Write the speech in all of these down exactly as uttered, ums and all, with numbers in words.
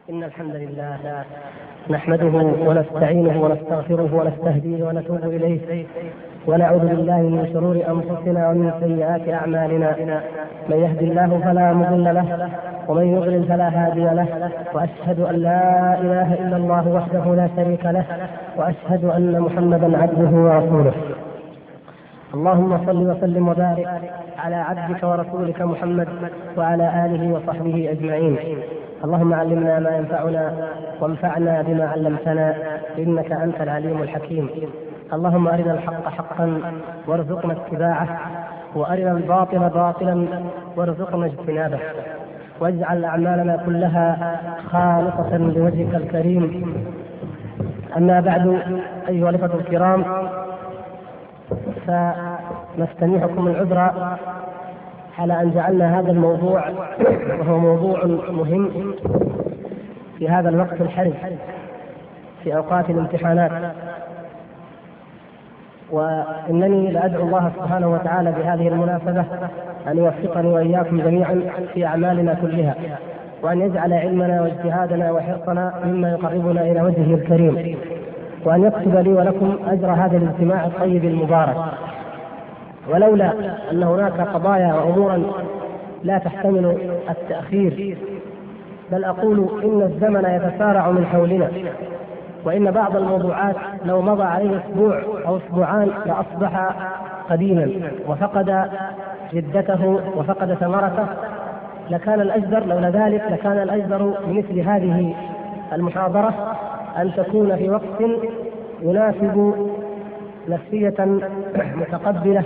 إن الحمد لله نحمده ونستعينه ونستغفره ونستهديه ونتوب إليه ونعوذ بالله من شرور أنفسنا ومن سيئات أعمالنا. من يهد الله فلا مضل له ومن يضلل فلا هادي له، وأشهد أن لا إله إلا الله وحده لا شريك له، وأشهد أن محمدا عبده ورسوله. اللهم صل وسلم وبارك على عبدك ورسولك محمد وعلى آله وصحبه أجمعين. اللهم علمنا ما ينفعنا وانفعنا بما علمتنا، إنك أنت العليم الحكيم. اللهم أرنا الحق حقا وارزقنا اتباعه، وأرنا الباطل باطلا وارزقنا اجتنابه، واجعل أعمالنا كلها خالصة لوجهك الكريم. أما بعد، أيها الإخوة الكرام، فنستميحكم العذر على أن جعلنا هذا الموضوع، وهو موضوع مهم في هذا الوقت الحرج في أوقات الامتحانات. وإنني لأدعو الله سبحانه وتعالى بهذه المناسبة أن يوفقني وإياكم جميعا في أعمالنا كلها، وأن يجعل علمنا واجتهادنا وحرصنا مما يقربنا إلى وجهه الكريم، وأن يكتب لي ولكم أجر هذا الاجتماع الطيب المبارك. ولولا أن هناك قضايا وأمورا لا تحتمل التأخير، بل أقول إن الزمن يتسارع من حولنا، وإن بعض الموضوعات لو مضى عليه أسبوع أو أسبوعان لأصبح قديما وفقد جدته وفقد ثمرته. لكان الأجدر لولا ذلك لكان الأجدر بمثل هذه المحاضرة أن تكون في وقت يناسب نفسية متقبلة،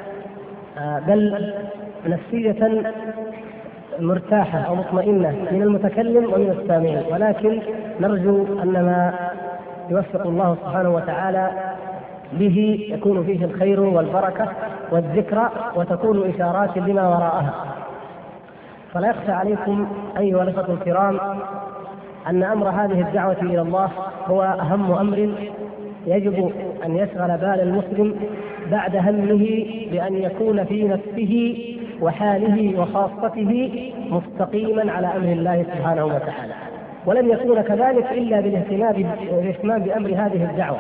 بل نفسية مرتاحة أو مطمئنة من المتكلم ومن السامعين. ولكن نرجو أن ما يوفق الله سبحانه وتعالى به يكون فيه الخير والبركة والذكرى، وتكون إشارات لما وراءها. فلا يخفى عليكم أيها الأخوة الكرام أن أمر هذه الدعوة إلى الله هو أهم أمر يجب أن يشغل بال المسلم بعد همه بأن يكون في نفسه وحاله وخاصته مستقيما على أمر الله سبحانه وتعالى. ولن يكون كذلك إلا بالاهتمام بأمر هذه الدعوة.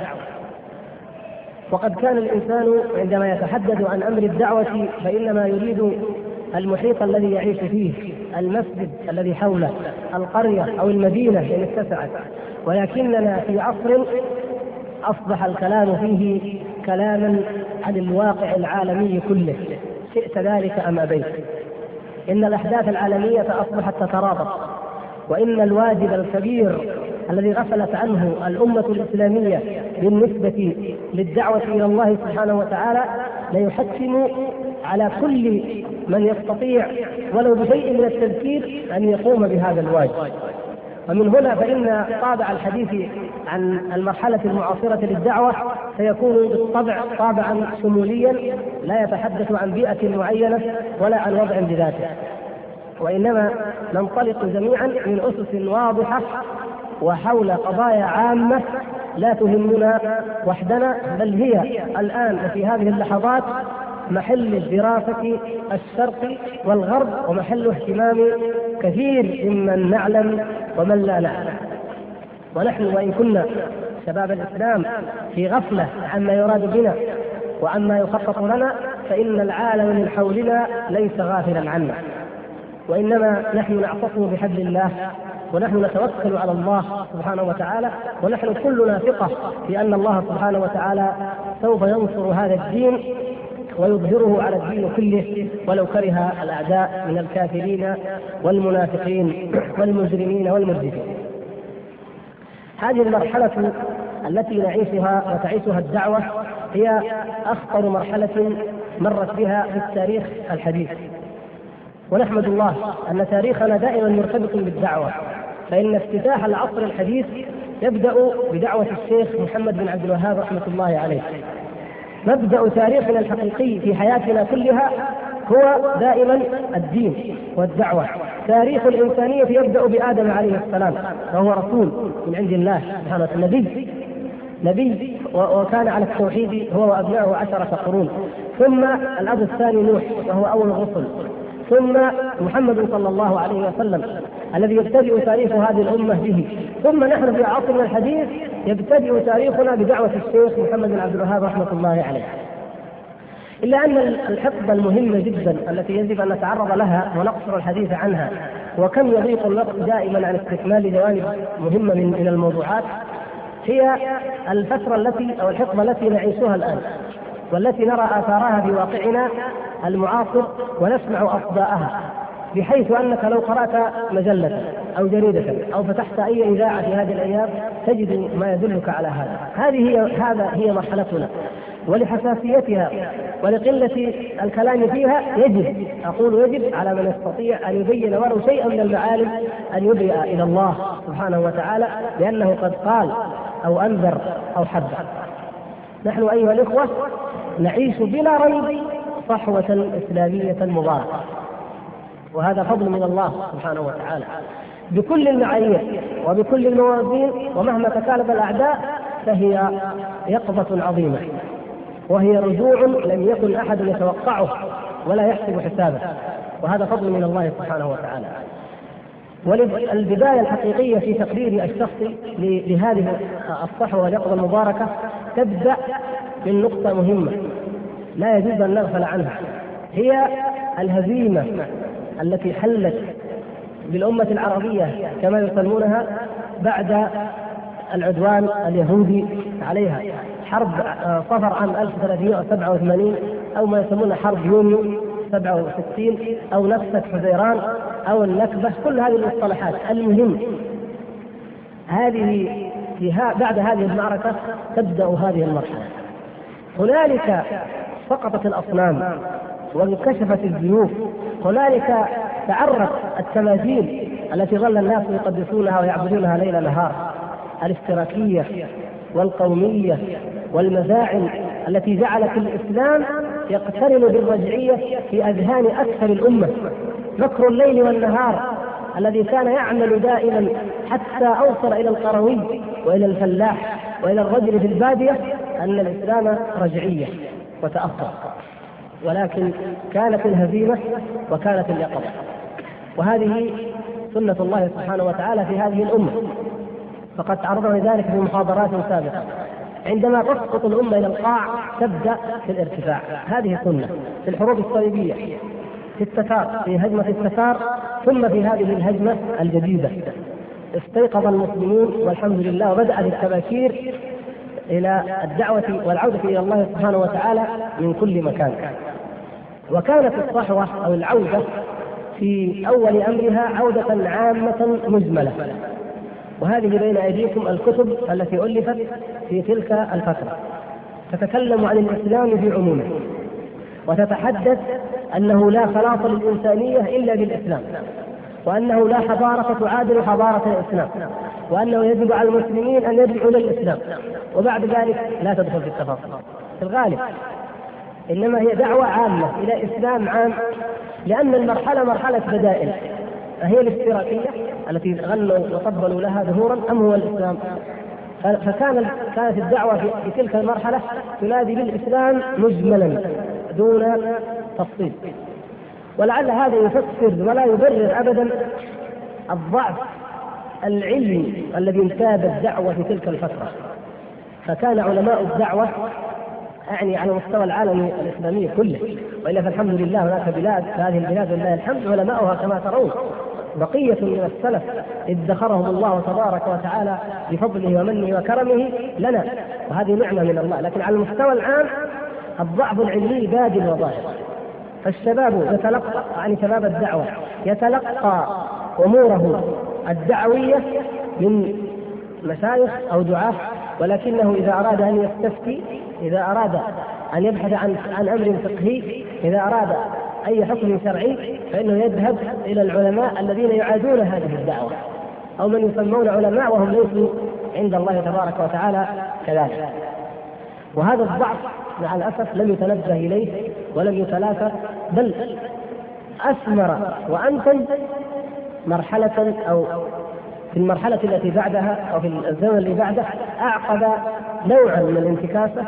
وقد كان الإنسان عندما يتحدث عن أمر الدعوة فإنما يريد المحيط الذي يعيش فيه، المسجد الذي حوله، القرية أو المدينة إن اتسعت. ولكننا في عصر أصبح الكلام فيه كلاما عن الواقع العالمي كله، شئت ذلك أم أبيت. إن الأحداث العالمية أصبحت تترابط، وإن الواجب الكبير الذي غفلت عنه الأمة الإسلامية بالنسبة للدعوة إلى الله سبحانه وتعالى ليحتم على كل من يستطيع ولو بشيء من التذكير أن يقوم بهذا الواجب. ومن هنا فإن طابع الحديث عن المرحلة المعاصرة للدعوة سيكون بالطبع طابعا شموليا، لا يتحدث عن بيئة معينة ولا عن وضع بذاته، وإنما ننطلق جميعا من أسس واضحة وحول قضايا عامة لا تهمنا وحدنا، بل هي الآن وفي هذه اللحظات محل الدراسة الشرق والغرب، ومحل اهتمام كثير ممن نعلم ومن لا نعلم. ونحن وإن كنا شباب الإسلام في غفلة عما يراد بنا وعما يخطط لنا، فإن العالم من حولنا ليس غافلا عنا، وإنما نحن نعتصم بحبل الله، ونحن نتوكل على الله سبحانه وتعالى، ونحن كلنا ثقة في أن الله سبحانه وتعالى سوف ينصر هذا الدين ويظهره على الدين كله ولو كره الأعداء من الكافرين والمنافقين والمجرمين والمرجفين. هذه المرحلة التي نعيشها وتعيشها الدعوة هي أخطر مرحلة مرت بها في التاريخ الحديث، ونحمد الله أن تاريخنا دائما مرتبط بالدعوة، فإن افتتاح العصر الحديث يبدأ بدعوة الشيخ محمد بن عبد الوهاب رحمة الله عليه. مبدأ تاريخنا الحقيقي في حياتنا كلها هو دائما الدين والدعوة. تاريخ الإنسانية يبدأ بآدم عليه السلام، وهو رسول من عند الله سبحانه وتعالى، نبي نبي وكان على التوحيد هو وأبنائه عشرة قرون. ثم الأب الثاني نوح وهو أول الرسل، ثم محمد صلى الله عليه وسلم الذي يبتدئ تاريخ هذه الأمة به، ثم نحن في عصرنا الحديث يبتدئ تاريخنا بدعوة الشيخ محمد بن عبد الوهاب رحمة الله عليه. إلا أن الحقبة المهمة جدا التي يجب أن نتعرض لها ونقصر الحديث عنها، وكم يضيق الوقت دائما عن استكمال جوانب مهمة من من الموضوعات، هي الفترة التي أو الحقبة التي نعيشها الآن، والتي نرى آثارها في واقعنا المعاصر ونسمع أصداءها، بحيث أنك لو قرأت مجلة أو جريدة أو فتحت أي إذاعة في هذه الأيام تجد ما يدلك على هذا. هذه هي هذا هي مرحلتنا، ولحساسيتها ولقلة الكلام فيها يجب أقول يجب على من يستطيع أن يبين ولو شيئا من المعالم أن يدعي إلى الله سبحانه وتعالى لأنه قد قال أو أنذر أو حذر. نحن أيها الإخوة نعيش بلا ريب صحوة إسلامية مباركة، وهذا فضل من الله سبحانه وتعالى بكل المعايير وبكل الموازين، ومهما تكالب الأعداء فهي يقظة عظيمة، وهي رجوع لم يكن أحد يتوقعه ولا يحسب حسابه، وهذا فضل من الله سبحانه وتعالى. والبداية الحقيقية في تقديري الشخصي لهذه الصحوة واليقظة المباركة تبدأ من نقطة مهمة لا يجوز أن نغفل عنها، هي الهزيمة التي حلت بالأمة العربية كما يسمونها بعد العدوان اليهودي عليها، حرب صفر عام ألف وثلاثمائة وسبعة وثمانين أو ما يسمونه حرب يونيو سبعة وستين أو نكسة حزيران أو النكبة، كل هذه المصطلحات. المهم هذه بعد هذه المعركة تبدأ هذه المرحلة. هنالك سقطت الأصنام وانكشفت الزيوف، هنالك تعرت التماثيل التي ظل الناس يقدسونها ويعبدونها ليل نهار، الاشتراكية والقومية والمزاعم التي جعلت الإسلام يقترن بالرجعية في أذهان أكثر الأمة. مكر الليل والنهار الذي كان يعمل دائما حتى أوصل إلى القروي وإلى الفلاح وإلى الرجل في البادية أن الإسلام رجعية وتأخر، ولكن كانت الهزيمة وكانت اليقظة، وهذه سنة الله سبحانه وتعالى في هذه الأمة، فقد تعرضنا لذلك في محاضرات سابقة. عندما تسقط الأمة إلى القاع تبدأ في الارتفاع، هذه سنة في الحروب الصليبية، في التتار، في هجمة التتار، ثم في هذه الهجمة الجديدة استيقظ المسلمون والحمد لله، وبدأت التباشير إلى الدعوة والعودة إلى الله سبحانه وتعالى من كل مكان. وكانت الصحوة أو العودة في أول أمرها عودة عامة مجملة، وهذه بين أيديكم الكتب التي ألفت في تلك الفترة تتكلم عن الإسلام في عمومه، وتتحدث أنه لا خلاص للإنسانية إلا بالإسلام، وأنه لا حضارة تعادل حضارة الإسلام، وأنه يجب على المسلمين أن يدعوا للإسلام، وبعد ذلك لا تدخل في التفاصيل في الغالب، إنما هي دعوة عامة إلى إسلام عام، لأن المرحلة مرحلة بدائل، فهي الاشتراكية التي غنوا وطبلوا لها ظهورا أم هو الإسلام؟ فكان كانت الدعوة في تلك المرحلة تنادي بالإسلام مجملا دون تفصيل، ولعل هذا يفسر ولا يبرر أبدا الضعف العلمي الذي انتاب الدعوة في تلك الفترة. فكان علماء الدعوة أعني على مستوى العالم الإسلامي كله، وإلا فالحمد لله هناك بلاد، هذه البلاد لله الحمد علماؤها كما ترون بقية من السلف ادخرهم الله تبارك وتعالى بفضله ومنه وكرمه لنا، وهذه نعمة من الله. لكن على المستوى العام الضعف العلمي باد وظاهر، فالشباب يتلقى يعني شباب الدعوة يتلقى أموره الدعوية من مشايخ أو دعاة، ولكنه إذا أراد أن يستفتي، إذا أراد أن يبحث عن عن أمر فقهي، إذا أراد أي حكم شرعي، فإنه يذهب إلى العلماء الذين يعادون هذه الدعوة، أو من يسمون علماء وهم ليسوا عند الله تبارك وتعالى كذلك. وهذا الضعف مع الأسف لم يتنبه إليه ولم يتلافى، بل أثمر وأنتج مرحلة أو في المرحلة التي بعدها أو في الزمن اللي بعده أعقب نوعا من الانتكاسة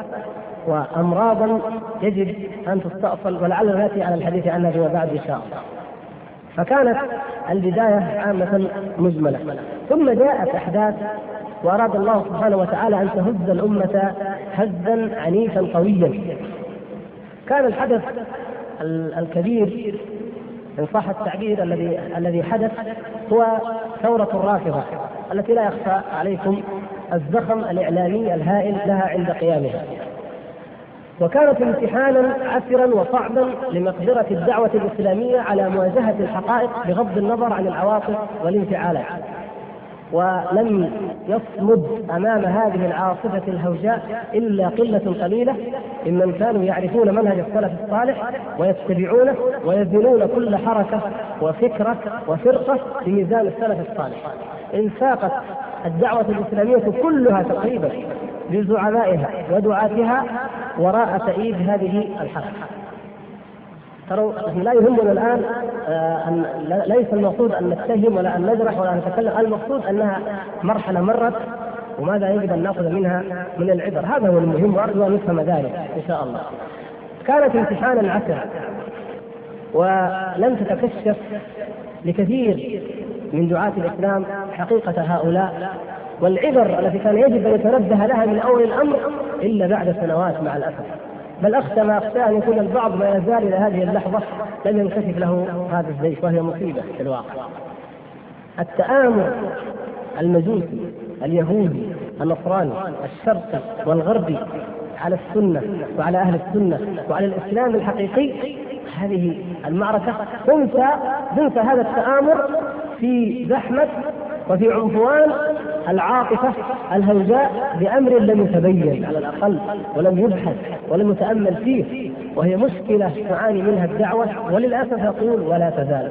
وأمراضا يجب أن تستأصل، ولعل نأتي على الحديث عنها فيما بعد إن شاء الله. فكانت البداية عامة مجملة، ثم جاءت أحداث وأراد الله سبحانه وتعالى أن تهز الأمة هزا عنيفا قويا. كان الحدث الكبير إن صح التعبير الذي الذي حدث هو ثورة الرافضة التي لا يخفى عليكم الزخم الإعلامي الهائل لها عند قيامها، وكانت امتحانا عسرا وصعبا لمقدرة الدعوة الإسلامية على مواجهة الحقائق بغض النظر عن العواطف والانفعالات. ولم يصمد أمام هذه العاصفة الهوجاء إلا قلة قليلة ممن كانوا يعرفون منهج السلف الصالح ويتبعونه ويزنون كل حركة وفكرة وفرقة بميزان السلف الصالح. انساقت الدعوة الإسلامية كلها تقريبا بزعمائها ودعاتها وراء تأييد هذه الحركة. ترى لا يهمنا الآن أن ليس المقصود أن نتهم ولا أن نجرح ولا أن نتكلم، المقصود أنها مرحلة مرت وماذا يجب أن نأخذ منها من العبر، هذا هو المهم، وأرجو أن نفهم ذلك إن شاء الله. كانت امتحانا عسرا ولم تتكشف لكثير من دعاة الإسلام حقيقة هؤلاء والعبر التي كان يجب أن يتنبه لها من أول الأمر إلا بعد سنوات مع الأسف. بل أخشى ما أخشى أن يكون البعض ما يزال إلى هذه اللحظة لم ينكشف له هذا الزيف، وهي مصيبة في الواقع. التآمر المجوسي اليهودي النصراني الشرقي والغربي على السنة وعلى أهل السنة وعلى الإسلام الحقيقي، هذه المعركة تنسى تنسى هذا التآمر في زحمة وفي عنفوان العاطفة الهوجاء بأمر لم يتبين على الأقل ولم يبحث ولم يتأمل فيه، وهي مشكلة تعاني منها الدعوة وللأسف يقول ولا تزال.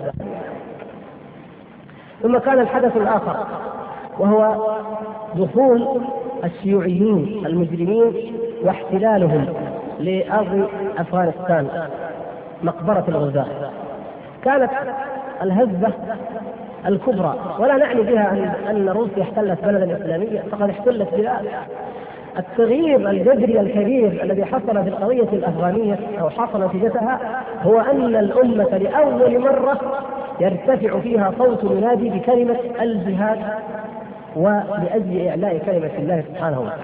ثم كان الحدث الآخر وهو دخول الشيوعيين المجرمين واحتلالهم لأرض أفغانستان مقبرة الغزاة. كانت الهزة الكبرى، ولا نعني بها أن روسيا احتلت بلدا إسلاميا، فقد احتلت بلاد. التغيير الجذري الكبير الذي حصل في القضية الأفغانية أو حصل نتيجتها هو أن الأمة لأول مرة يرتفع فيها صوت ينادي بكلمة الجهاد ولأجل إعلاء كلمة الله سبحانه وتعالى.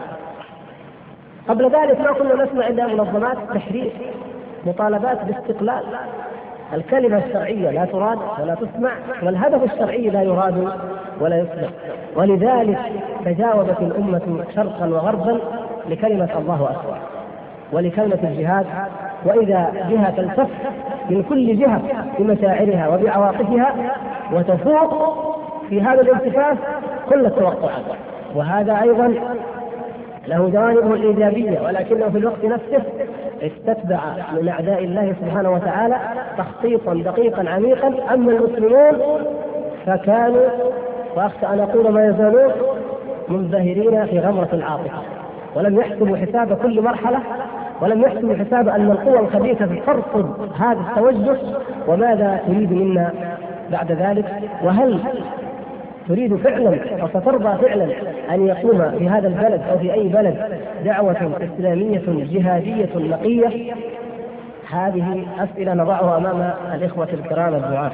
قبل ذلك ما كنا نسمع إلا منظمات تحرير، مطالبات باستقلال. الكلمة الشرعية لا تراد ولا تسمع، والهدف الشرعي لا يراد ولا يسمع، ولذلك تجاوبت الأمة شرقا وغربا لكلمة الله أكبر ولكلمة الجهاد. وإذا جهة تلتف من كل جهة بمشاعرها وبعواطفها وتفوق في هذا الالتفاف كل التوقعات، وهذا أيضا له جوانبه الإيجابية، ولكنه في الوقت نفسه استتبع من أعداء الله سبحانه وتعالى تخطيطا دقيقا عميقا. أما المسلمون فكانوا، وأخشى أن أقول ما يزالون، منبهرين في غمرة العاطفة، ولم يحسبوا حساب كل مرحلة، ولم يحسبوا حساب أن القوى الخبيثة ترصد هذا التوجه وماذا تريد منا بعد ذلك، وهل تريد فعلا وسترضى فعلا أن يقوم في هذا البلد أو في أي بلد دعوة إسلامية جهادية نقية. هذه أسئلة نضعها أمام الإخوة الكرام الدعاة.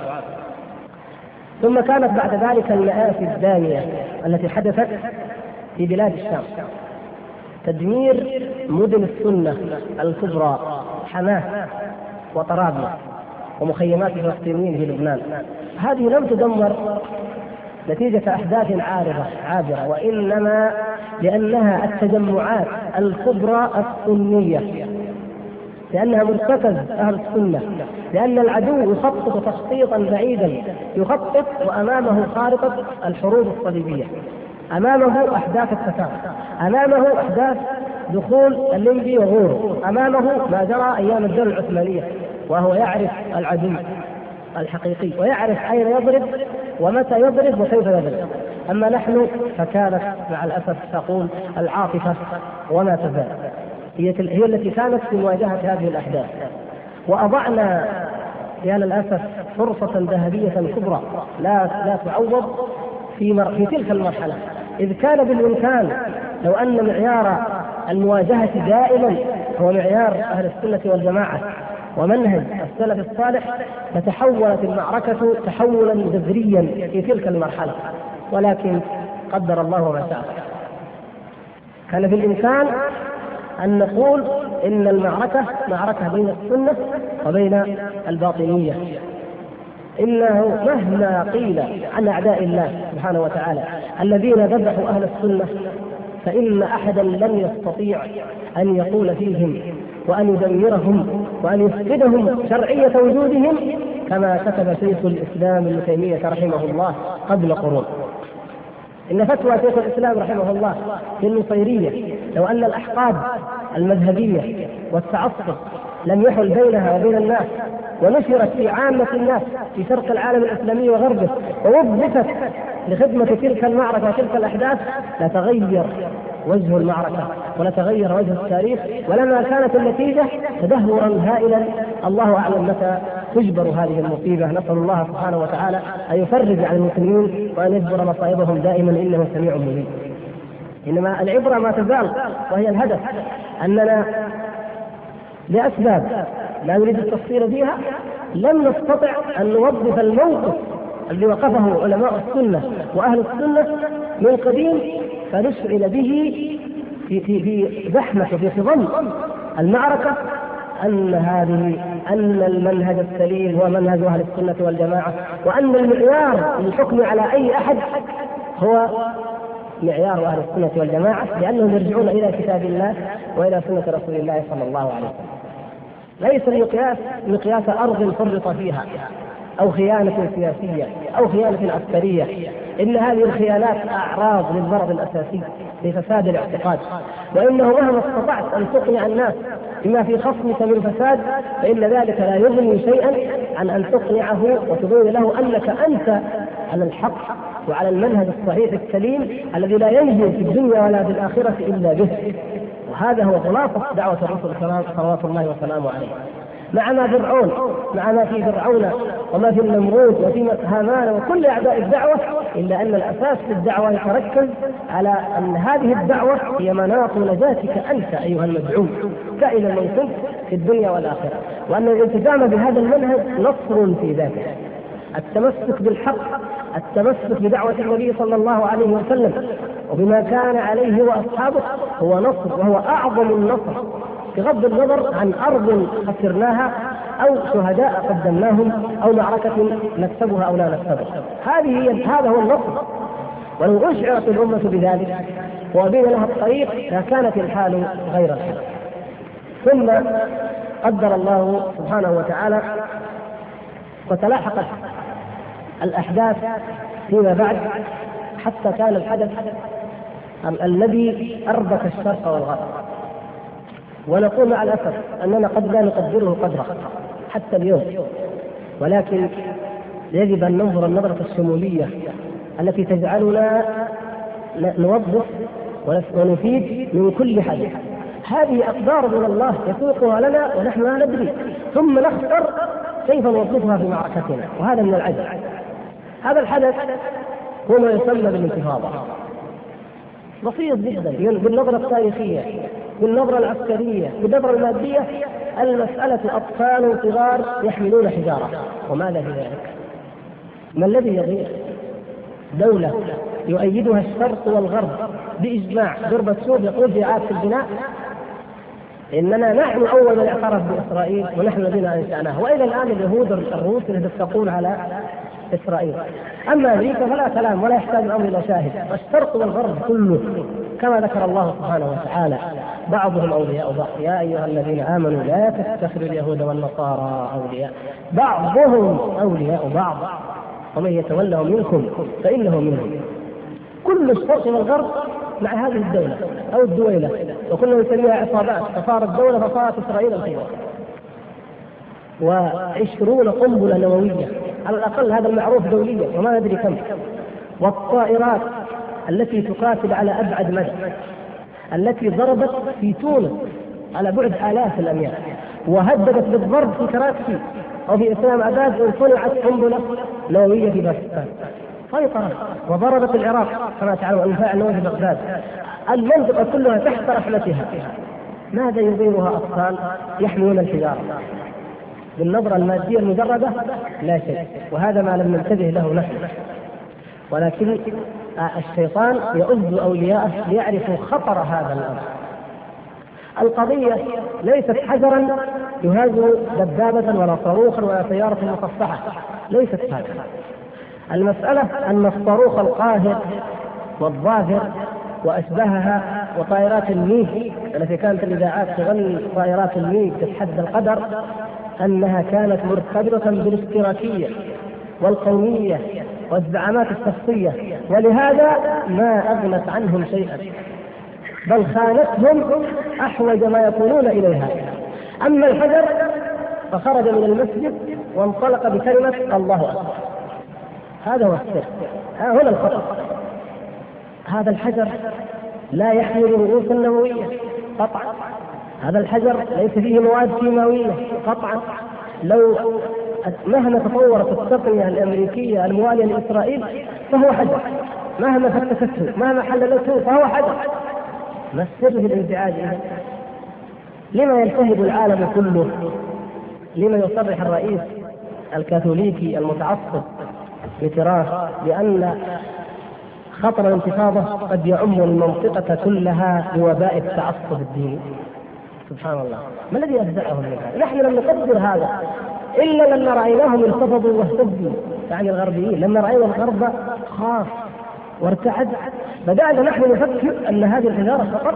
ثم كانت بعد ذلك المآسي الدامية التي حدثت في بلاد الشام، تدمير مدن السنة الكبرى حماه وطرابلس ومخيمات الفلسطينيين في لبنان. هذه لم تدمر نتيجة أحداث عارضة عابرة، وإنما لأنها التجمعات الكبرى السنية، لأنها مرتكز أهل السنة، لأن العدو يخطط تخطيطا بعيدا، يخطط وأمامه خارطة الحروب الصليبية، أمامه أحداث التتار، أمامه أحداث دخول الليبي وغيره، أمامه ما جرى أيام الدولة العثمانية، وهو يعرف العدو الحقيقي ويعرف أين يضرب ومتى يضرب وكيف يضرب. أما نحن فكانت مع الأسف تقول العاطفة وما تزال هي التي كانت في مواجهة هذه الأحداث، وأضعنا يا للأسف فرصة ذهبية كبرى لا لا تعوض في, مر... في تلك المرحلة، إذ كان بالإمكان لو أن معيار المواجهة دائما هو معيار أهل السنة والجماعة ومنهج السلف الصالح لتحولت المعركة تحولا جذريا في تلك المرحلة، ولكن قدر الله ما شاء. كان في الإمكان أن نقول إن المعركة معركة بين السنة وبين الباطنية، إنه مهما قيل عن أعداء الله سبحانه وتعالى الذين ذبحوا أهل السنة فإن أحدا لم يستطيع أن يقول فيهم وأن يدمرهم وأن يفقدهم شرعية وجودهم كما كتب شيخ الإسلام ابن تيمية رحمه الله قبل قرون. إن فتوى شيخ الإسلام رحمه الله في النصيرية لو أن الأحقاد المذهبية والتعصب لم يحل بينها وبين الناس ونشرت في عامة الناس في شرق العالم الإسلامي وغربه ووظفت لخدمة تلك المعركة وتلك الأحداث لتغير وجه المعركة ولتغير وجه التاريخ، ولما كانت النتيجة تدهورا هائلا. الله أعلم متى تجبر هذه المصيبة. نسأل الله سبحانه وتعالى أن يفرج عن المسلمين وأن يجبر مصائبهم دائما إنه سميع مجيب. إنما العبرة ما تزال وهي الهدف، أننا لأسباب لا نريد التفصيل فيها لم نستطع أن نوظف الموقف الذي وقفه علماء السنة وأهل السنة من قديم فنشعل به في في في زحمة في خضم المعركة أن هذه أن المنهج السليم هو منهج أهل السنة والجماعة، وأن المعيار للحكم على أي أحد هو معيار أهل السنة والجماعة، لأنهم يرجعون إلى كتاب الله وإلى سنة رسول الله صلى الله عليه وسلم. ليس المقياس مقياس أرض فرط فيها أو خيانة سياسية أو خيانة عسكرية، إن هذه الخيانات أعراض للمرض الأساسي لفساد الاعتقاد، وإنه مهما استطعت أن تقنع الناس بما في خصمك من فساد فإن ذلك لا يغني شيئا عن أن تقنعه وتبين له أنك أنت على الحق وعلى المنهج الصحيح السليم الذي لا ينجو في الدنيا ولا في الآخرة إلا به. وهذا هو خلاصة دعوة الرسول صلوات الله وسلامه عليه. مع ما فرعون مع ما في فرعون وما في النمرود وفي هامان وكل أعداء الدعوة، إلا أن الأساس في الدعوة يتركز على أن هذه الدعوة هي مناط نجاتك أنت أيها المدعو كائنا من كنت في الدنيا والآخرة، وأن الالتزام بهذا المنهج نصر في ذاته. التمسك بالحق، التمسك بدعوة النبي صلى الله عليه وسلم وبما كان عليه وأصحابه هو نصر، وهو أعظم النصر بغض النظر عن أرض خسرناها أو شهداء قدمناهم أو معركة نكسبها أو لا نكسبها. هذه هذا هو النصر. ولو أشعرت الأمة بذلك وبين لها الطريق لكانت الحال غير الحال. ثم قدر الله سبحانه وتعالى وتلاحقت الأحداث فيما بعد حتى كان الحدث الذي أربك الشرق والغرب. ونقول مع الأسف أننا قد لا نقدره قدره حتى اليوم، ولكن يجب أن ننظر النظرة الشمولية التي تجعلنا نوظف ونفيد من كل حدث. هذه أقدار من الله يسوقها لنا ونحن لا ندري، ثم نختار كيف نوظفها في معركتنا، وهذا من العجب. هذا الحدث هو ما يسمى بالانتفاضة، بسيط جدا بالنظرة التاريخية، بالنظرة العسكرية، بالنظرة المادية. المسألة أطفال صغار يحملون حجارة، وماذا في ذلك؟ ما الذي يضيع؟ دولة يؤيدها الشرق والغرب بإجماع. غربتشوف يقول في إعادة البناء إننا نحن أول من اعترف بإسرائيل ونحن الذين أنشأناها، وإلى الآن اليهود الروس يتفقون على إسرائيل. أما أمريكا فلا كلام ولا يحتاج الأمر إلى شاهد. والشرق والغرب كله كما ذكر الله سبحانه وتعالى بعضهم أولياء بعض. يا أيها الذين آمنوا لا تتخذوا اليهود والنصارى أولياء بعضهم أولياء بعض ومن يتولهم منكم فإنه منهم. كل الشرق والغرب مع هذه الدولة أو الدويلة، وكنا نسميها عصابات، فصارت دولة فصارت إسرائيل الكبرى. وعشرون قنبلة نووية على الأقل، هذا المعروف دوليا وما ندري كم. والطائرات التي تقاتل على أبعد مدى، التي ضربت في تونس على بعد آلاف الأميال، وهددت بالضرب في كراسي أو في إسلام أباد إن صنعت قنبلة نووية في باكستان. سيطرت وضربت العراق كما تعلمون الدفاع النووي في بغداد. المنطقة كلها تحت رحمتها. ماذا يضيرها أطفال يحملون الحجارة؟ بالنظرة المادية المجردة لا شيء، وهذا ما لم ننتبه له نحن، ولكن الشيطان يؤذ أولياءه ليعرفوا خطر هذا الأمر. القضية ليست حجرا يهاز دبابة ولا صاروخا ولا سيارة مصفحة، ليست هذا. المسألة أن الصاروخ القاهر والظاهر وأشباهها وطائرات الميغ التي كانت الإذاعات تغني طائرات الميغ تتحدى القدر، أنها كانت مرتبطة بالاشتراكية والقومية والزعامات الشخصية، ولهذا ما أغنت عنهم شيئا، بل خانتهم أحوج ما يكونون إليها. أما الحجر فخرج من المسجد وانطلق بكلمة الله أكبر، هذا هو السر، ها هنا الخطر. هذا الحجر لا يحمل رؤوسا نووية قطعا، هذا الحجر ليس فيه مواد كيماوية قطعا، لو مهما تطورت التقنية الأمريكية الموالية لإسرائيل فهو حجر، مهما فتشته مهما حللته فهو حجر. ما السر في الانزعاج؟ لما يلتهب العالم كله؟ لما يصرح الرئيس الكاثوليكي المتعصب بتراه بأن خطر الانتفاضة قد يعم المنطقة كلها بوباء التعصب الديني؟ سبحان الله، ما الذي أفزعهم من هذا؟ نحن لم نقدر هذا إلا لما رأيناهم انتفضوا واهتزوا، يعني الغربيين لما رأينا الغرب خاف وارتعد، بدأنا نحن نفكر أن هذه الحجارة خطر.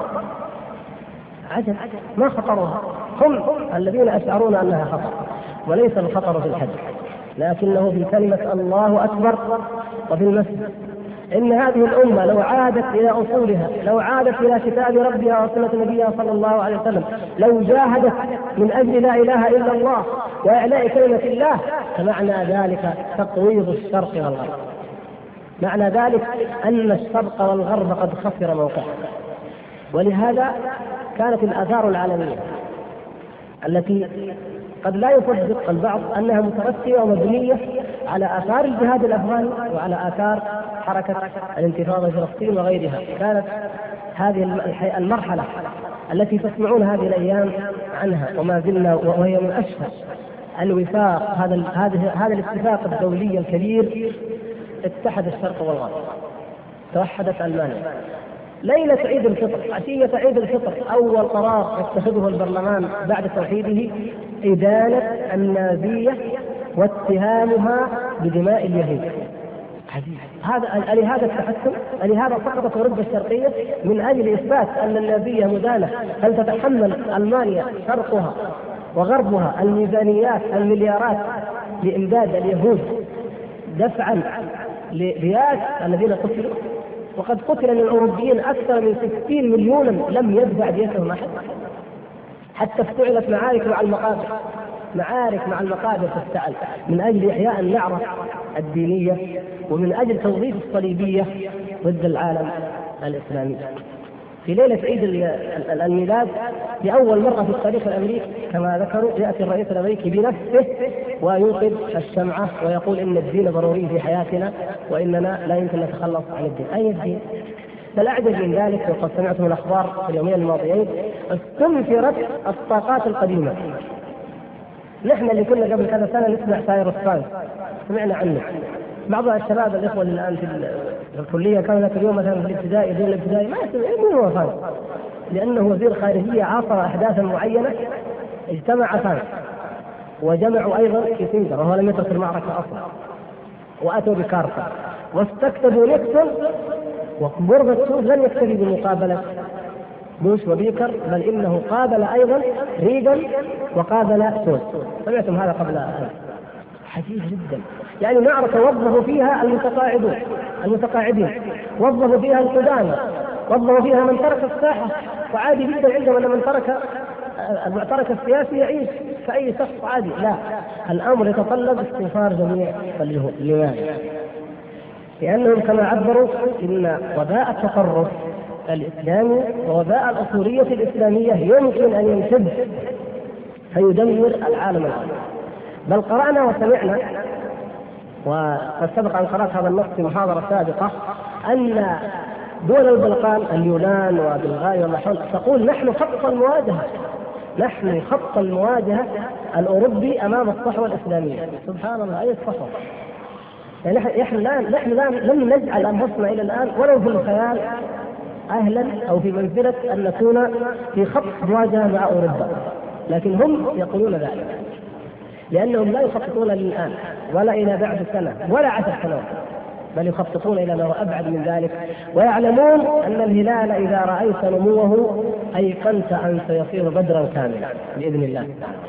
عجب، ما خطرها؟ هم الذين أشعرون أنها خطر، وليس الخطر في الحجر لكنه في كلمة الله أكبر وفي المسجد. إن هذه الأمة لو عادت إلى أصولها، لو عادت إلى كتاب ربها وسنة نبيها صلى الله عليه وسلم، لو جاهدت من أجل لا إله إلا الله وإعلاء كلمة الله، فمعنى ذلك تقويض الشرق والغرب، معنى ذلك أن الشرق والغرب قد خسر موقعه. ولهذا كانت الآثار العالمية التي قد لا يصدق البعض أنها مترتبة ومبنية على آثار الجهاد الأفغاني وعلى آثار حركة الانتفاضة في فلسطين وغيرها، كانت هذه المرحلة التي تسمعون هذه الأيام عنها وما زلنا، وهي من أشهر الوفاق، هذا هذا هذا الاتفاق الدولي الكبير. اتحد الشرق والغرب، توحدت ألمانيا. ليلة عيد الفطر، عشية عيد الفطر، أول قرار يتخذه البرلمان بعد توحيده إدانة النازية واتهامها بدماء اليهود. هذا لهذا التحكم، لهذا سقطت أوروبا الشرقية من أجل إثبات أن النازية مدانة. هل تتحمل ألمانيا شرقها وغربها الميزانيات المليارات لإمداد اليهود دفعا لرياس الذين قتلوا؟ وقد قتل من الأوروبيين أكثر من ستين مليونا لم يدفع ديتهم أحد، حتى افتعلت معارك مع المقابر، معارك مع المقابر تفتعل من أجل إحياء النعرة الدينية ومن أجل توظيف الصليبية ضد العالم الإسلامي. في ليلة عيد الميلاد لأول مرة في التاريخ الأمريكي كما ذكروا يأتي الرئيس الأمريكي بنفسه ويوقد الشمعة ويقول إن الدين ضروري في حياتنا وإننا لا يمكن نتخلص عن الدين. أي الدين؟ بل أعجب من ذلك، وقد سمعتم الأخبار في اليومين الماضيين، استنفرت الطاقات القديمة. نحن اللي كنا قبل كذا سنة نسمع سايروس فرانك، سمعنا عنه. بعض الشباب الإخوة اللي الآن في الكلية كانوا ذاك اليوم مثلا في الابتدائي دون الابتدائي ما يسمع مين هو فرانك، لأنه وزير خارجية عاصر أحداثا معينة اجتمع فرانك وجمعوا أيضا كيسنجر وهو لم يترك المعركة أصلا، وأتوا بكارتر واستكتبوا نيكسون، وغورباتشوف لم يكتفي بمقابلة بوش وبيكر، بل إنه قابل أيضا ريغان وقابل شولز. سمعتم هذا قبل أن؟ عجيب جدا. يعني معركة وظفوا فيها المتقاعدون المتقاعدين، وظفوا فيها القدامى، وظفوا فيها من ترك الساحة، وعادي جدا عندهم أن من ترك المعترك السياسي يعيش كأي شخص عادي. لا، الأمر يتطلب استغفار جميع اليهود. لماذا؟ لأنهم كما عبروا إن وباء التطرف الإسلامي ووباء الأصولية الإسلامية يمكن أن يمتد فيدمر العالم الآخر. بل قرأنا وسمعنا، وقد سبق أن قرأت هذا النص في محاضرة سابقة، أن دول البلقان اليونان وبلغاريا والحول تقول نحن خط المواجهة، نحن خط المواجهة الأوروبي أمام الصحوة الإسلامية. سبحان الله، أي الصحوة! يعني نحن الآن نحن الآن لم نجعل أنفسنا إلى الآن ولو في الخيال أهلا أو في منزلة أن نكون في خط مواجهة مع أوروبا، لكن هم يقولون ذلك لأنهم لا يخططون للآن ولا إلى بعد سنة ولا عشر سنوات، بل يخططون إلى ما هو أبعد من ذلك، ويعلمون أن الهلال إذا رأيت نموه أيقنت أن سيصير بدرا كاملا بإذن الله.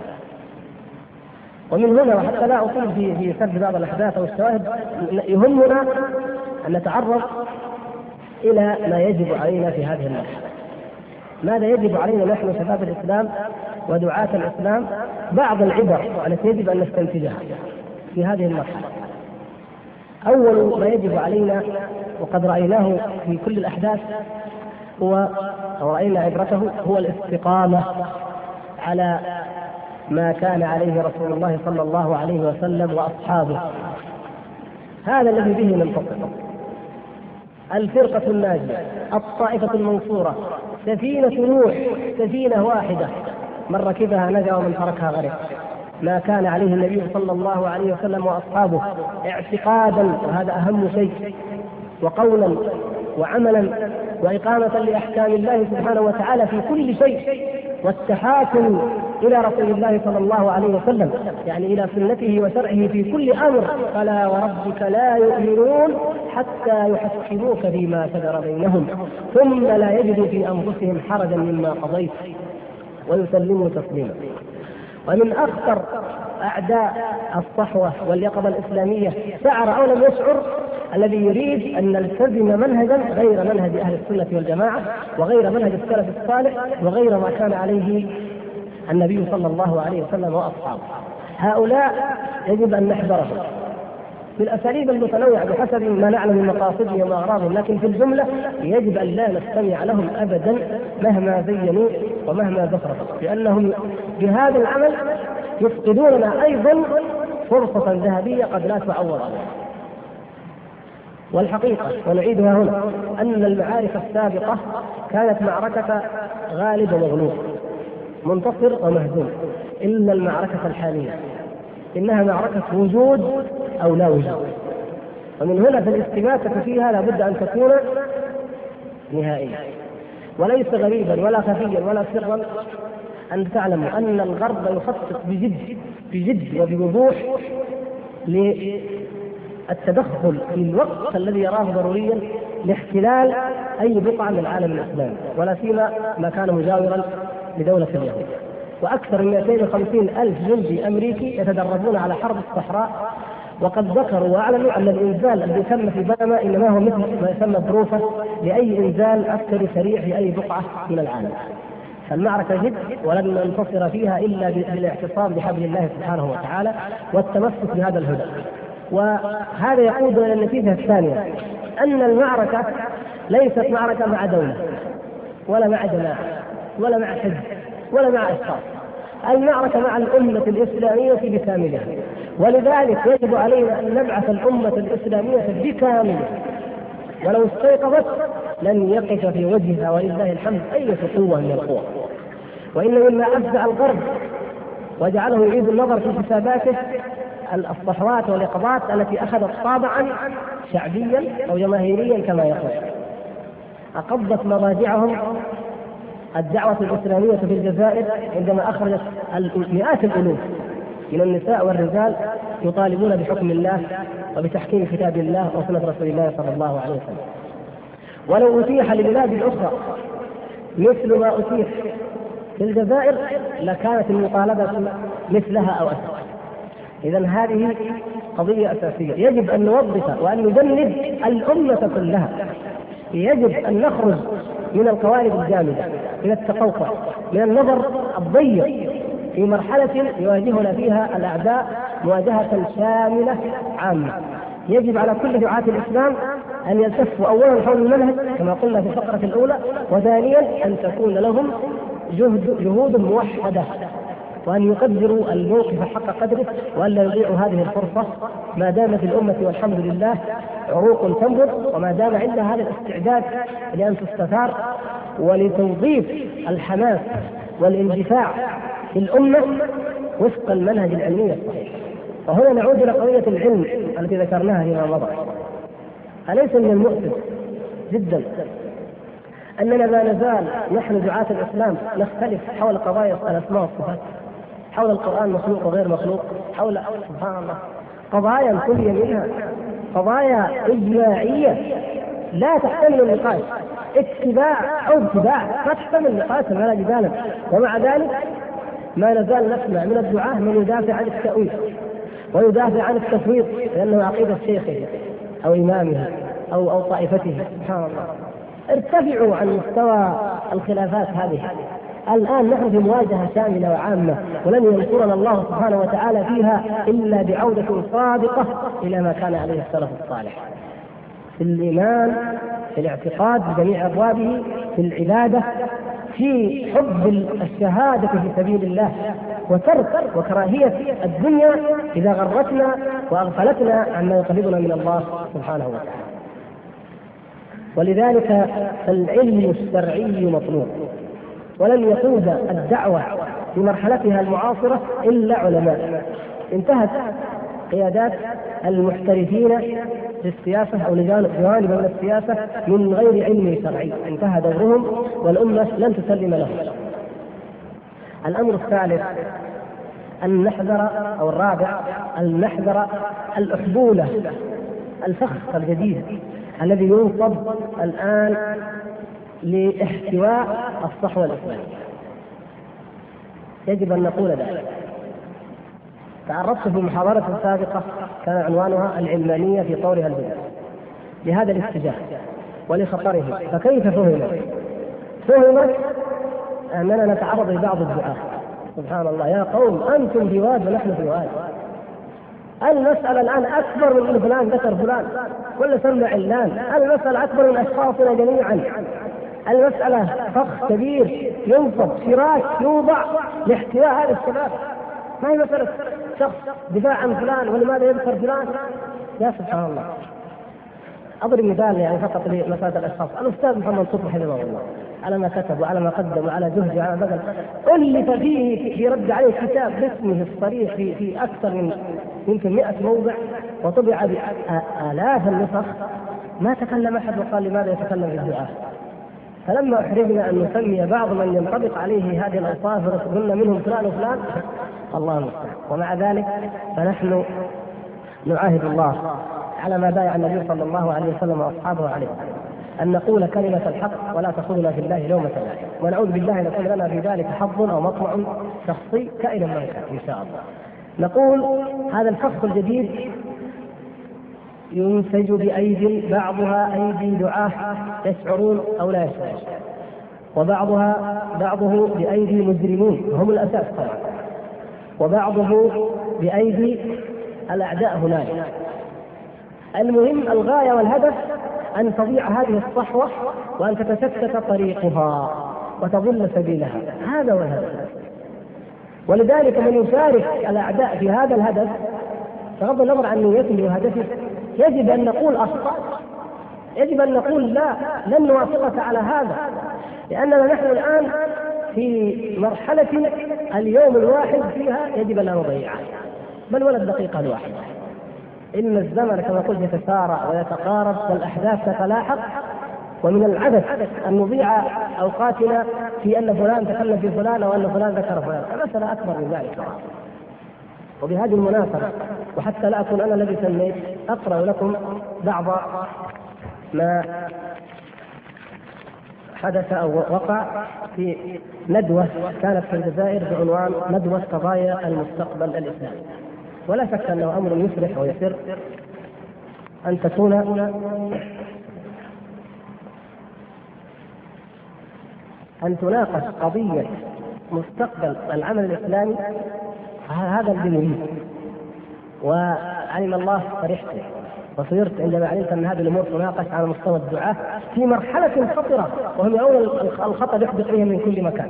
ومن هنا، وحتى لا أطيل في في سرد بعض الأحداث أو الشواهد، يهمنا أن نتعرض إلى ما يجب علينا في هذه المرحلة. ماذا يجب علينا نحن شباب الإسلام ودعاة الإسلام؟ بعض العبر التي يجب أن نستنتجها في هذه المرحلة. أول ما يجب علينا، وقد رأيناه في كل الأحداث، هو ورأينا عبرته، هو الاستقامة على ما كان عليه رسول الله صلى الله عليه وسلم وأصحابه. هذا الذي به ننتصر. الفرقة الناجية، الطائفة المنصورة، سفينة نوح، سفينة واحدة من ركبها نجا ومن تركها غرق. ما كان عليه النبي صلى الله عليه وسلم وأصحابه اعتقادا، وهذا أهم شيء، وقولا وعملا وإقامة لأحكام الله سبحانه وتعالى في كل شيء، والتحاكم إلى رسول الله صلى الله عليه وسلم، يعني إلى سنته وشرعه في كل أمر. فلا وربك لا يؤمنون حتى يحكموك فيما شجر بينهم ثم لا يجدوا في أنفسهم حرجا مما قضيت ويسلموا تسليما. ومن أخطر أعداء الصحوة واليقظة الإسلامية، شعر أو لم يشعر، الذي يريد أن نلتزم منهجا غير منهج أهل السنة والجماعة، وغير منهج السلف الصالح، وغير ما كان عليه النبي صلى الله عليه وسلم وأصحابه. هؤلاء يجب أن نحذرهم بالأساليب المتنوعة بحسب ما نعلم من مقاصدهم وأغراضهم، لكن في الجملة يجب أن لا نستمع لهم أبدا مهما زينوا ومهما زخرفوا، لأنهم بهذا العمل يفقدوننا أيضا فرصة ذهبية قد لا تعوض. والحقيقة، ونعيدها هنا، أن المعارك السابقة كانت معركة غالب ومغلوب، منتصر ومهزوم، إلا المعركة الحالية إنها معركة وجود أو لا وجود. ومن هنا فالاستماتة فيها لابد أن تكون نهائية، وليس غريبا ولا خفيا ولا سرا أن تعلموا أن الغرب يخطط بجد بجد وبوضوح للتدخل في الوقت الذي يراه ضروريا لاحتلال أي بقعة من العالم الإسلامي، ولا سيما ما كان مجاورا لدولة اليهود. وأكثر من مئتين وخمسين ألف جندي أمريكي يتدربون على حرب الصحراء، وقد ذكروا واعلنوا ان الانزال الذي تم في بنما انما هو مثل ما يسمى بروفه لاي انزال عسكري سريع في اي بقعه من العالم. فالمعركه جد، ولن ننتصر فيها الا بالاعتصام بحبل الله سبحانه وتعالى والتمسك بهذا الهدى. وهذا يقود الى النتيجه الثانيه، ان المعركه ليست معركه مع دوله ولا مع جماعه ولا مع حزب ولا مع اشخاص، المعركة مع الأمة الإسلامية بكاملها. ولذلك يجب علينا أن نبعث الأمة الإسلامية بكاملها، ولو استيقظت لن يقف في وجهها ولله الحمد أي قوة من القوى. وإن مما أفزع الغرب وجعله يعيد النظر في حساباته الصحوات واليقظات التي أخذت طابعا شعبيا أو جماهيريا كما يقول. أقضت مراجعهم الدعوة الإسلامية في الجزائر عندما أخرجت مئات الألوف من النساء والرجال يطالبون بحكم الله وبتحكيم كتاب الله وسنة رسول الله صلى الله عليه وسلم. ولو أتيح لبلاد أخرى مثل ما أتيح في الجزائر لكانت المطالبة مثلها أو أكثر. إذن هذه قضية أساسية يجب أن نوظف وأن نجند الأمة كلها. يجب أن نخرج من القوالب الجامدة، من التقوقع، من النظر الضيق في مرحلة يواجهنا فيها الأعداء مواجهة شاملة عامة. يجب على كل دعاة الإسلام أن يلتفوا أولا حول المنهج كما قلنا في الفقرة الأولى، وثانيا أن تكون لهم جهد جهود موحدة، وأن يقدروا الموقف حق قدره، وأن لا يضيعوا هذه الفرصة ما دام في الأمة والحمد لله عروق تنبض، وما دام عندها هذا الاستعداد لأن تستثار ولتوظيف الحماس والاندفاع في الأمة وفق المنهج العلمي الصحيح. وهنا نعود إلى قضية العلم التي ذكرناها فيما مضى. أليس من المؤسف جدا أننا ما نزال نحن دعاة الإسلام نختلف حول قضايا الأسماء والصفات، حول القرآن مخلوق وغير مخلوق، حول سبحان الله قضايا كل منها قضايا إجماعية لا تحتمل النقاش، اتباع أو اتباع لا تحتمل النقاش ولا جدالا. ومع ذلك ما نزال نسمع من الدعاة من يدافع عن التأويل ويدافع عن التفويض لأنه عقيدة شيخه أو إمامه أو أو طائفته. سبحان الله، ارتفعوا عن مستوى الخلافات هذه. الآن نحن في مواجهة شاملة وعامة، ولن ينصرنا الله سبحانه وتعالى فيها إلا بعودة صادقة إلى ما كان عليه السلف الصالح في الإيمان، في الاعتقاد بجميع أبوابه، في العبادة، في حب الشهادة في سبيل الله، وترك وكراهية الدنيا إذا غرتنا وأغفلتنا عما يقربنا من الله سبحانه وتعالى. ولذلك العلم الشرعي مطلوب، ولن يقود الدعوة في مرحلتها المعاصرة إلا علماء. انتهت قيادات المحترفين في السياسة أو جوانب من السياسة من غير علم شرعي، انتهى دورهم والأمة لن تسلم لهم. الأمر الثالث أن نحذر أو الرابع أن نحذر الأحبولة، الفخ الجديد الذي ينصب الآن لاحتواء الصحوة الإسلامية. يجب أن نقول ذلك. تعرضت في محاضرة سابقة كان عنوانها العلمانية في طورها البدع لهذا الاتجاه ولخطره. فكيف فهم؟ فهم أننا نتعرض لبعض الدعاة. سبحان الله، يا قوم أنتم في واد ونحن في واد. المسألة الآن أكبر من فلان ذكر فلان كل سمع علان، المسألة أكبر من أشخاصنا جميعا. المسألة فخ كبير ينصب شراك يوضع لاحتواء هذا الشباب، ما هي مسألة شخص دفاع عن فلان ولماذا يذكر فلان. يا سبحان الله، أضرب مثال يعني فقط لمسألة الأشخاص. الأستاذ محمد صبحي حفظه الله على ما كتب وعلى ما قدم وعلى جهد وعلى بذل ألف فيه في رد عليه كتاب باسمه الصريح في في أكثر من يمكن مئة موضع وطبع بآلاف النسخ. ما تكلم أحد وقال لماذا يتكلم في الدعاء. فلما أحرجنا أن نسمي بعض من ينطبق عليه هذه الأوصاف قلنا منهم فلان وفلان، الله المستعان. ومع ذلك فنحن نعاهد الله على ما بايع النبي صلى الله عليه وسلم وأصحابه عليه أن نقول كلمة الحق ولا تأخذنا في الله لومة لائم، ونعوذ بالله أن يكون لنا في ذلك حظ أو مطمع شخصي كائنا ما كان إن شاء الله. نقول هذا الفخ الجديد ينسج بأيدي بعضها أيدي دعاة يشعرون أو لا يشعرون، وبعضها بعضه بأيدي مجرمين هم الأساس طبعا، وبعضه بأيدي الأعداء هنالك. المهم الغاية والهدف أن تضيع هذه الصحوة وأن تتشتت طريقها وتضل سبيلها، هذا هو الهدف. ولذلك من يشارك الأعداء في هذا الهدف بغض النظر عن نيته وهدفه يجب أن نقول أخطأ، يجب أن نقول لا لن نوافقك على هذا، لأننا نحن الآن في مرحلة اليوم الواحد فيها يجب أن لا نضيعها بل ولا الدقيقة الواحدة. إن الزمن كما قلت يتسارع ويتقارب والأحداث تتلاحق، ومن العبث أن نضيع أوقاتنا في أن فلان تكلم في فلان أو أن فلان ذكر فلان، المسألة أكبر من ذلك. وبهذه المناسبة وحتى لا أكون أنا الذي سميت أقرأ لكم بعض ما حدث أو وقع في ندوة كانت في الجزائر بعنوان ندوة قضايا المستقبل الإسلامي. ولا شك أنه أمر يفرح ويسر أن تكون أن تناقش قضية مستقبل العمل الإسلامي. هذا اللي نريد، وعلم الله فرحت وصيرت عندما علمت أن هذه الأمور تناقش على مستوى الدعاة في مرحلة خطرة وهم أول الخطر يحدث بهم من كل مكان.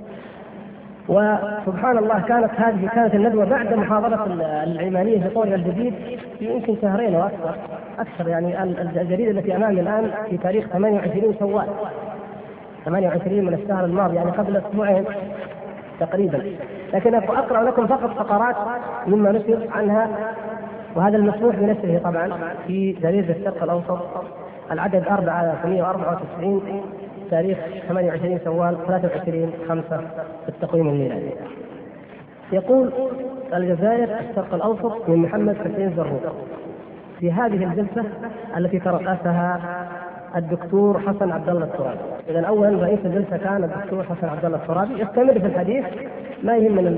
وسبحان الله كانت هذه كانت الندوة بعد محاضرة العلمانية في طورها الجديد يمكن شهرين وأكثر أكثر يعني الجريدة التي أمامي الآن في تاريخ ثمانية وعشرين شوال ثمانية وعشرين من الشهر الماضي يعني قبل أسبوعين تقريبا، لكن أقرأ لكم فقط فقرات مما نشر عنها، وهذا المسموح بنشره طبعا في جريدة الشرق الأوسط، العدد أربعة آلاف ومئة وأربعة وتسعين، تاريخ ثمانية وعشرين شوال ثلاثة وعشرين خمسة في التقويم الميلادي. يقول: الجزائر الشرق الأوسط من محمد حسين زروق. في هذه الجلسة التي ترأسها الدكتور حسن عبد الله الترابي. إذا أولا رئيس الجلسة كان الدكتور حسن عبد الله الترابي، يستمر في الحديث ما يهم من